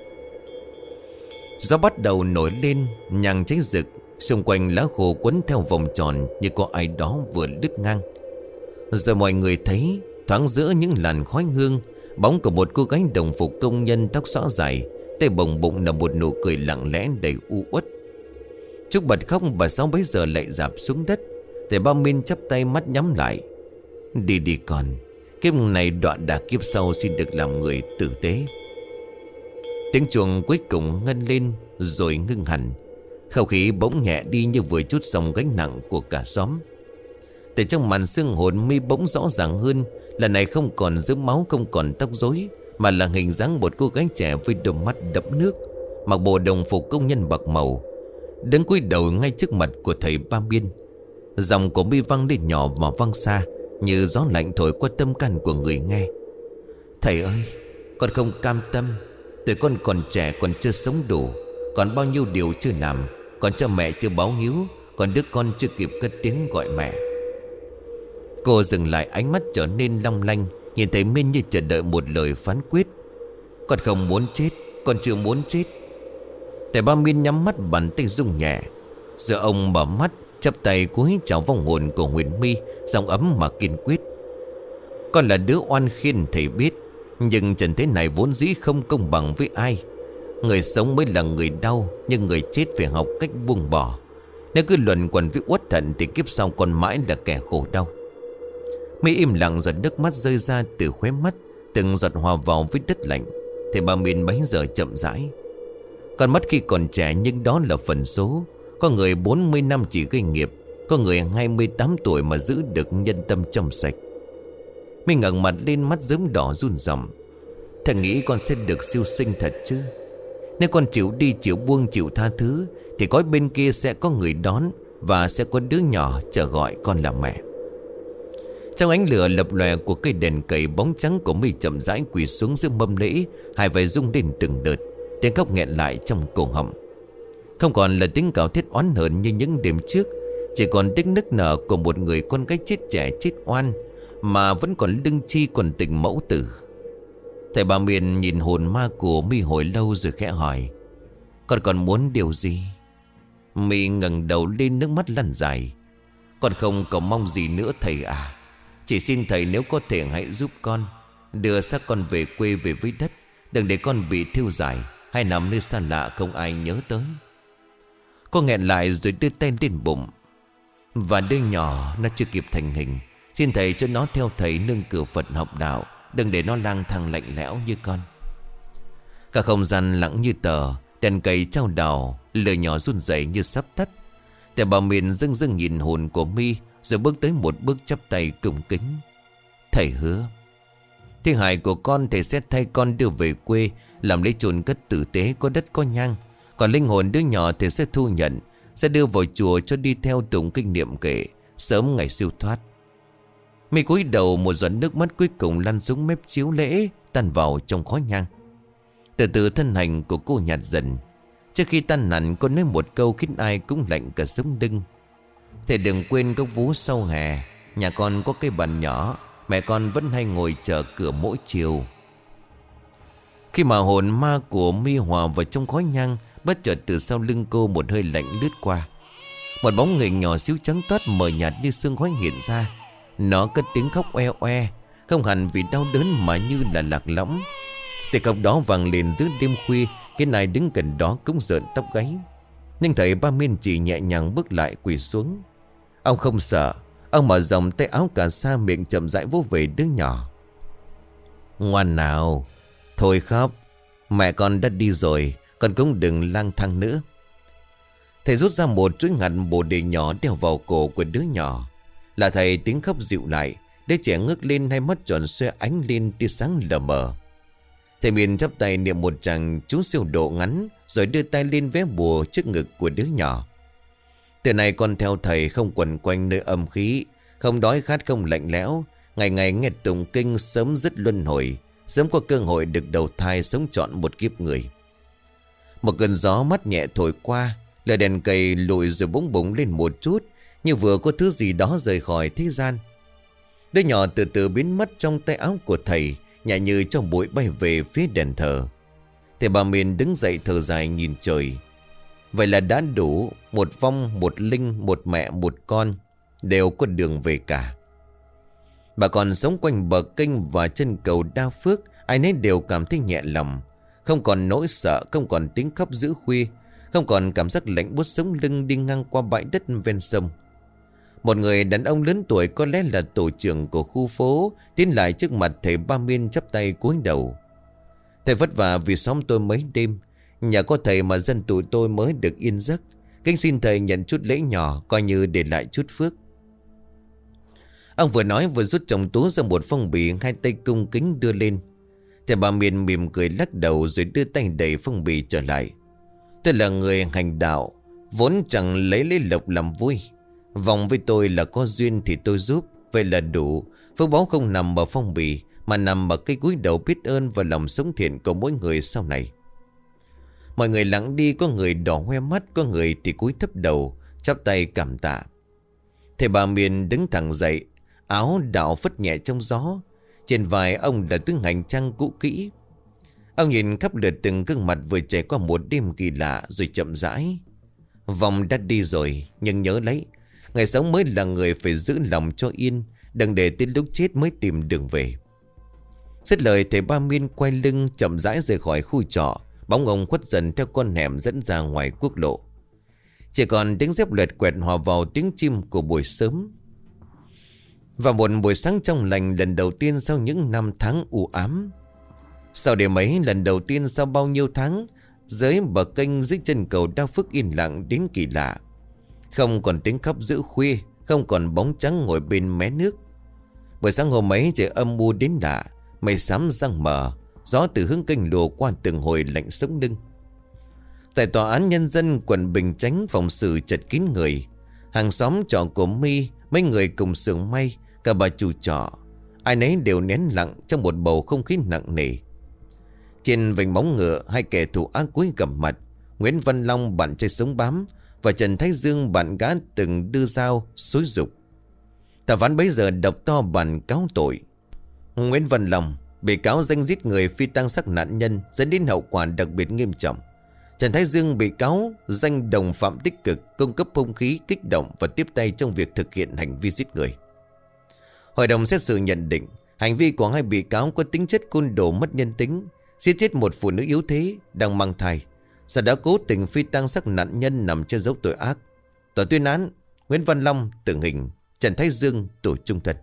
Gió bắt đầu nổi lên, nhang cháy rực, xung quanh lá khô quấn theo vòng tròn như có ai đó vừa lướt ngang. Rồi mọi người thấy thoáng giữa những làn khói hương, Bóng của một cô gái đồng phục công nhân, tóc xõa dài, tay bồng bụng là một nụ cười lặng lẽ đầy u uất. Trúc bật khóc, bà Sáu bấy giờ lại rạp xuống đất. Thầy Ba Min chắp tay, mắt nhắm lại. Đi đi con, kiếp này đoạn đà kiếp sau xin được làm người tử tế. Tiếng chuông cuối cùng ngân lên rồi ngưng hẳn. Không khí bỗng nhẹ đi như vừa chút xong gánh nặng của cả xóm. Từ trong màn sương hồn mi bỗng rõ ràng hơn. Lần này không còn dớm máu, không còn tóc rối, mà là hình dáng một cô gái trẻ với đôi mắt đẫm nước, mặc bộ đồng phục công nhân bạc màu, đứng cúi đầu ngay trước mặt của thầy Ba Miên. Giọng của mi vang lên nhỏ và vang xa, như gió lạnh thổi qua tâm can của người nghe. Thầy ơi, con không cam tâm. Tuổi con còn trẻ, còn chưa sống đủ, còn bao nhiêu điều chưa làm, còn cha mẹ chưa báo hiếu, còn đứa con chưa kịp cất tiếng gọi mẹ. Cô dừng lại, ánh mắt trở nên long lanh, nhìn thấy Miên như chờ đợi một lời phán quyết. Con không muốn chết, con chưa muốn chết. Thầy Ba Miên nhắm mắt, bàn tay rung nhẹ. Giờ ông mở mắt, chắp tay cúi chào vong hồn của Huyền My, giọng ấm mà kiên quyết. Con là đứa oan khiên thầy biết, nhưng trần thế này vốn dĩ không công bằng với ai. Người sống mới là người đau, nhưng người chết phải học cách buông bỏ. Nếu cứ luẩn quẩn với uất hận thì kiếp sau con mãi là kẻ khổ đau. My im lặng, giọt nước mắt rơi ra từ khóe mắt, từng giọt hòa vào với đất lạnh. Thầy Ba Miên bấy giờ chậm rãi. Con mất khi còn trẻ, nhưng đó là phần số. Có người bốn mươi năm chỉ gây nghiệp, có người hai mươi tám tuổi mà giữ được nhân tâm trong sạch. My ngẩng mặt lên, mắt rớm đỏ run ròng. Thầy nghĩ con sẽ được siêu sinh thật chứ? Nếu con chịu đi, chịu buông, chịu tha thứ, thì cõi bên kia sẽ có người đón, và sẽ có đứa nhỏ chờ gọi con là mẹ. Trong ánh lửa lập lòe của cây đèn cầy, bóng trắng của My chậm rãi quỳ xuống giữa mâm lễ, hai vai rung lên từng đợt, tiếng khóc nghẹn lại trong cổ họng. Không còn là tiếng cào thét oán hờn như những đêm trước, chỉ còn tiếng nức nở của một người con gái chết trẻ chết oan, mà vẫn còn lưng chi còn tình mẫu tử. Thầy Ba Miên nhìn hồn ma của My hồi lâu rồi khẽ hỏi. Con còn muốn điều gì? My ngẩng đầu lên, nước mắt lăn dài. Con không cầu mong gì nữa thầy à. Chỉ xin thầy nếu có thể hãy giúp con, đưa xác con về quê, về với đất. Đừng để con bị thiêu rải, hay nằm nơi xa lạ không ai nhớ tới. Cô nghẹn lại rồi đưa tay lên bụng. Và đứa nhỏ nó chưa kịp thành hình, xin thầy cho nó theo thầy nương cửa Phật học đạo, đừng để nó lang thang lạnh lẽo như con. Cả không gian lặng như tờ, đèn cầy trao đảo, lời nhỏ run rẩy như sắp tắt. Thầy Ba Miên dưng dưng nhìn hồn của My, rồi bước tới một bước chắp tay cung kính. Thầy hứa thi hài của con thầy sẽ thay con đưa về quê, làm lễ chôn cất tử tế, có đất có nhang. Còn linh hồn đứa nhỏ thầy sẽ thu nhận, sẽ đưa vào chùa cho đi theo tụng kinh niệm kệ, sớm ngày siêu thoát. My cúi đầu, một giọt nước mắt cuối cùng lăn xuống mép chiếu lễ, tan vào trong khói nhang. Từ từ thân hình của cô nhạt dần. Trước khi tan hẳn, cô nói một câu khiến ai cũng lạnh cả sống lưng. Thầy đừng quên gốc vú sau hè, nhà con có cây bàn nhỏ, mẹ con vẫn hay ngồi chờ cửa mỗi chiều. Khi mà hồn ma của My hòa vào trong khói nhang, bất chợt từ sau lưng cô một hơi lạnh lướt qua. Một bóng người nhỏ xíu trắng toát mờ nhạt như sương khói hiện ra. Nó cất tiếng khóc oe oe, không hẳn vì đau đớn mà như là lạc lõng. Tiếng khóc đó vang lên giữa đêm khuya, cái ai đứng gần đó cũng rợn tóc gáy. Nhưng thầy Ba Miên chỉ nhẹ nhàng bước lại quỳ xuống. Ông không sợ, ông mở rộng tay áo cà sa, miệng chậm rãi vỗ về đứa nhỏ. Ngoan nào, thôi khóc, mẹ con đã đi rồi, con cũng đừng lang thang nữa. Thầy rút ra một chuỗi ngặt bồ đề nhỏ đeo vào cổ của đứa nhỏ. Là thầy tiếng khóc dịu lại, đứa trẻ ngước lên, hai mắt tròn xoe ánh lên tia sáng lờ mờ. Thầy Miên chắp tay niệm một tràng chú siêu độ ngắn, rồi đưa tay lên vé bùa trước ngực của đứa nhỏ. Từ này con theo thầy, không quẩn quanh nơi âm khí, không đói khát, không lạnh lẽo, ngày ngày nghe tụng kinh, sớm dứt luân hồi, sớm có cơ hội được đầu thai sống trọn một kiếp người. Một cơn gió mát nhẹ thổi qua, lửa đèn cầy lùi rồi bỗng bùng lên một chút, như vừa có thứ gì đó rời khỏi thế gian. Đứa nhỏ từ từ biến mất trong tay áo của thầy, nhẹ như trong bụi bay về phía đền thờ. Thầy Ba Miên đứng dậy thở dài nhìn trời. Vậy là đã đủ, một vong, một linh, một mẹ, một con, đều có đường về cả. Bà còn sống quanh bờ kênh và chân cầu đa phước, Ai nấy đều cảm thấy nhẹ lòng. Không còn nỗi sợ, không còn tiếng khóc giữa khuya, không còn cảm giác lạnh buốt sống lưng đi ngang qua bãi đất ven sông. Một người đàn ông lớn tuổi, có lẽ là tổ trưởng của khu phố, tiến lại trước mặt thầy Ba Miên chắp tay cúi đầu. Thầy vất vả vì xóm tôi mấy đêm, nhờ có thầy mà dân tụi tôi mới được yên giấc. Kính xin thầy nhận chút lễ nhỏ, coi như để lại chút phước. Ông vừa nói vừa rút trong túi ra một phong bì, hai tay cung kính đưa lên. Thầy Ba Miên mỉm cười lắc đầu rồi đưa tay đẩy phong bì trở lại. Tôi là người hành đạo, vốn chẳng lấy lấy lộc làm vui. Vòng với tôi là có duyên thì tôi giúp, vậy là đủ. Phước báo không nằm ở phong bì, mà nằm ở cái cúi đầu biết ơn và lòng sống thiện của mỗi người sau này. Mọi người lặng đi, có người đỏ hoe mắt, có người thì cúi thấp đầu, chắp tay cảm tạ. Thầy Ba Miên đứng thẳng dậy, áo đạo phất nhẹ trong gió. Trên vai ông là tấm hành trang cũ kỹ. Ông nhìn khắp lượt từng gương mặt vừa trải qua một đêm kỳ lạ rồi chậm rãi. Vòng đã đi rồi, nhưng nhớ lấy, ngày sống mới là người phải giữ lòng cho yên, đừng để tới lúc chết mới tìm đường về. Dứt lời, thầy Ba Miên quay lưng chậm rãi rời khỏi khu trọ. Bóng ông khuất dần theo con hẻm dẫn ra ngoài quốc lộ. Chỉ còn tiếng dép lẹt quẹt hòa vào tiếng chim của buổi sớm. Và một buổi sáng trong lành, lần đầu tiên sau những năm tháng u ám. Sau đêm ấy, lần đầu tiên sau bao nhiêu tháng, dưới bờ kênh dưới chân cầu Đa Phước yên lặng đến kỳ lạ. Không còn tiếng khóc giữa khuya, không còn bóng trắng ngồi bên mé nước. Buổi sáng hôm ấy trời âm u đến lạ, mây xám răng mờ, gió từ hướng kênh lùa qua từng hồi lạnh sống lưng. Tại tòa án nhân dân quận Bình Chánh, phòng xử chật kín người. Hàng xóm trọ của My, mấy người cùng xưởng may, cả bà chủ trọ, ai nấy đều nén lặng trong một bầu không khí nặng nề. Trên vành móng ngựa, hai kẻ thù ác cuối gặp mặt. Nguyễn Văn Long, bạn trai sống bám, và Trần Thái Dương, bạn gã từng đưa dao xúi giục. Thẩm phán bấy giờ đọc to bản cáo tội. Nguyễn Văn Long, bị cáo danh giết người, phi tang xác nạn nhân, dẫn đến hậu quả đặc biệt nghiêm trọng. Trần Thái Dương, bị cáo danh đồng phạm tích cực, cung cấp hung khí, kích động và tiếp tay trong việc thực hiện hành vi giết người. Hội đồng xét xử nhận định hành vi của hai bị cáo có tính chất côn đồ, mất nhân tính, giết chết một phụ nữ yếu thế đang mang thai, sau đó cố tình phi tang xác nạn nhân nằm che giấu tội ác. Tòa tuyên án Nguyễn Văn Long tử hình, Trần Thái Dương tù chung thân.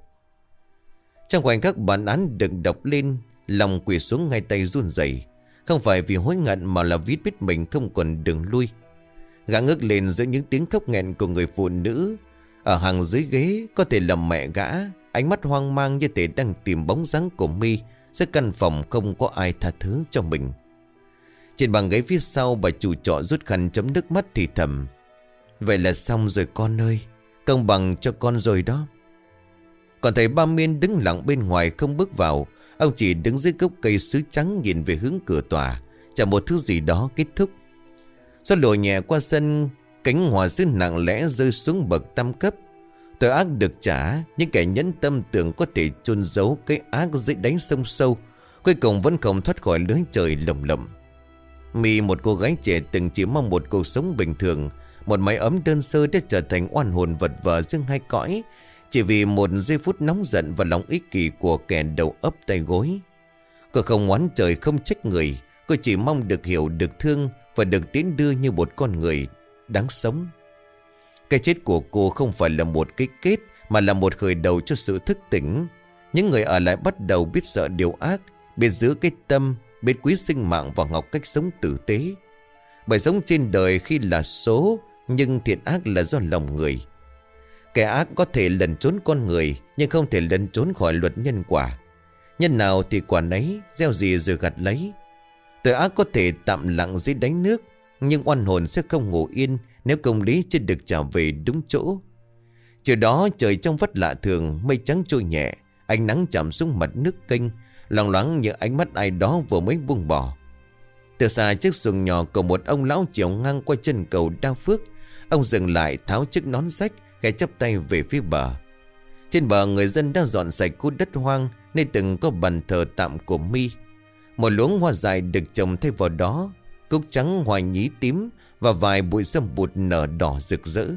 Trong khoảnh khắc bản án được đọc lên, lòng quỳ xuống, ngay tay run rẩy, không phải vì hối hận mà là vì biết mình không còn đường lui. Gã ngước lên giữa những tiếng khóc nghẹn của người phụ nữ ở hàng dưới ghế, có thể là mẹ gã, ánh mắt hoang mang như thể đang tìm bóng dáng của My giữa căn phòng không có ai tha thứ cho mình. Trên bàn ghế phía sau, bà chủ trọ rút khăn chấm nước mắt thì thầm: "Vậy là xong rồi con ơi, công bằng cho con rồi đó." Còn thầy Ba Miên đứng lặng bên ngoài không bước vào. Ông chỉ đứng dưới gốc cây sứ trắng nhìn về hướng cửa tòa, chờ một thứ gì đó kết thúc. Gió lùa nhẹ qua sân, cánh hoa sứ nặng lẽ rơi xuống bậc tam cấp. Tội ác được trả, những kẻ nhẫn tâm tưởng có thể chôn giấu cái ác dưới đáy sông sâu, cuối cùng vẫn không thoát khỏi lưới trời lồng lộng. My, một cô gái trẻ từng chỉ mong một cuộc sống bình thường, một mái ấm đơn sơ, đã trở thành oan hồn vật vờ giữa hai cõi, chỉ vì một giây phút nóng giận và lòng ích kỷ của kẻ đầu ấp tay gối. Cô không oán trời không trách người, cô chỉ mong được hiểu, được thương và được tiến đưa như một con người đáng sống. Cái chết của cô không phải là một cái kết, mà là một khởi đầu cho sự thức tỉnh. Những người ở lại bắt đầu biết sợ điều ác, biết giữ cái tâm, biết quý sinh mạng và học cách sống tử tế. Bởi sống trên đời khi là số, nhưng thiện ác là do lòng người. Kẻ ác có thể lẩn trốn con người, nhưng không thể lẩn trốn khỏi luật nhân quả. Nhân nào thì quả nấy, gieo gì rồi gặt lấy. Tội ác có thể tạm lặng dưới đáy nước, nhưng oan hồn sẽ không ngủ yên nếu công lý chưa được trả về đúng chỗ. Chiều đó trời trong vắt lạ thường, mây trắng trôi nhẹ, ánh nắng chạm xuống mặt nước kênh, loằng loáng như ánh mắt ai đó vừa mới buông bỏ. Từ xa, chiếc xuồng nhỏ của một ông lão chiều ngang qua chân cầu Đa Phước. Ông dừng lại, tháo chiếc nón rách, khẽ chắp tay về phía bờ. Trên bờ, người dân đang dọn sạch khu đất hoang nơi từng có bàn thờ tạm của My. Một luống hoa dài được trồng thay vào đó, cúc trắng, hoa nhí tím và vài bụi sâm bụt nở đỏ rực rỡ.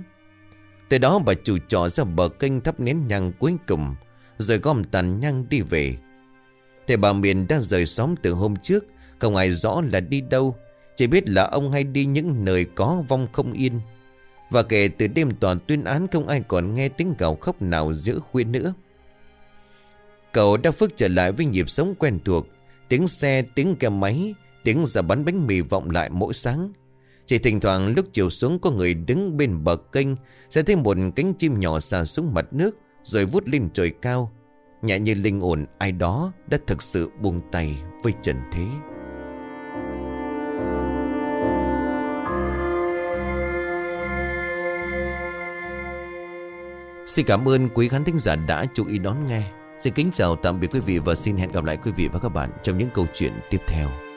Từ đó, bà chủ trọ ra bờ kênh thắp nén nhang cuối cùng, rồi gom tàn nhang đi về. Thầy bà Miền đã rời xóm từ hôm trước, không ai rõ là đi đâu, chỉ biết là ông hay đi những nơi có vong không yên. Và kể từ đêm tòa tuyên án, không ai còn nghe tiếng gào khóc nào giữa khuya nữa. Cậu đã phước trở lại với nhịp sống quen thuộc. Tiếng xe, tiếng ke máy, tiếng ra bán bánh mì vọng lại mỗi sáng. Chỉ thỉnh thoảng lúc chiều xuống có người đứng bên bờ kênh, sẽ thấy một cánh chim nhỏ xà xuống mặt nước rồi vút lên trời cao, nhẹ như linh hồn ai đó đã thực sự buông tay với trần thế. Xin cảm ơn quý khán thính giả đã chú ý đón nghe. Xin kính chào tạm biệt quý vị và xin hẹn gặp lại quý vị và các bạn trong những câu chuyện tiếp theo.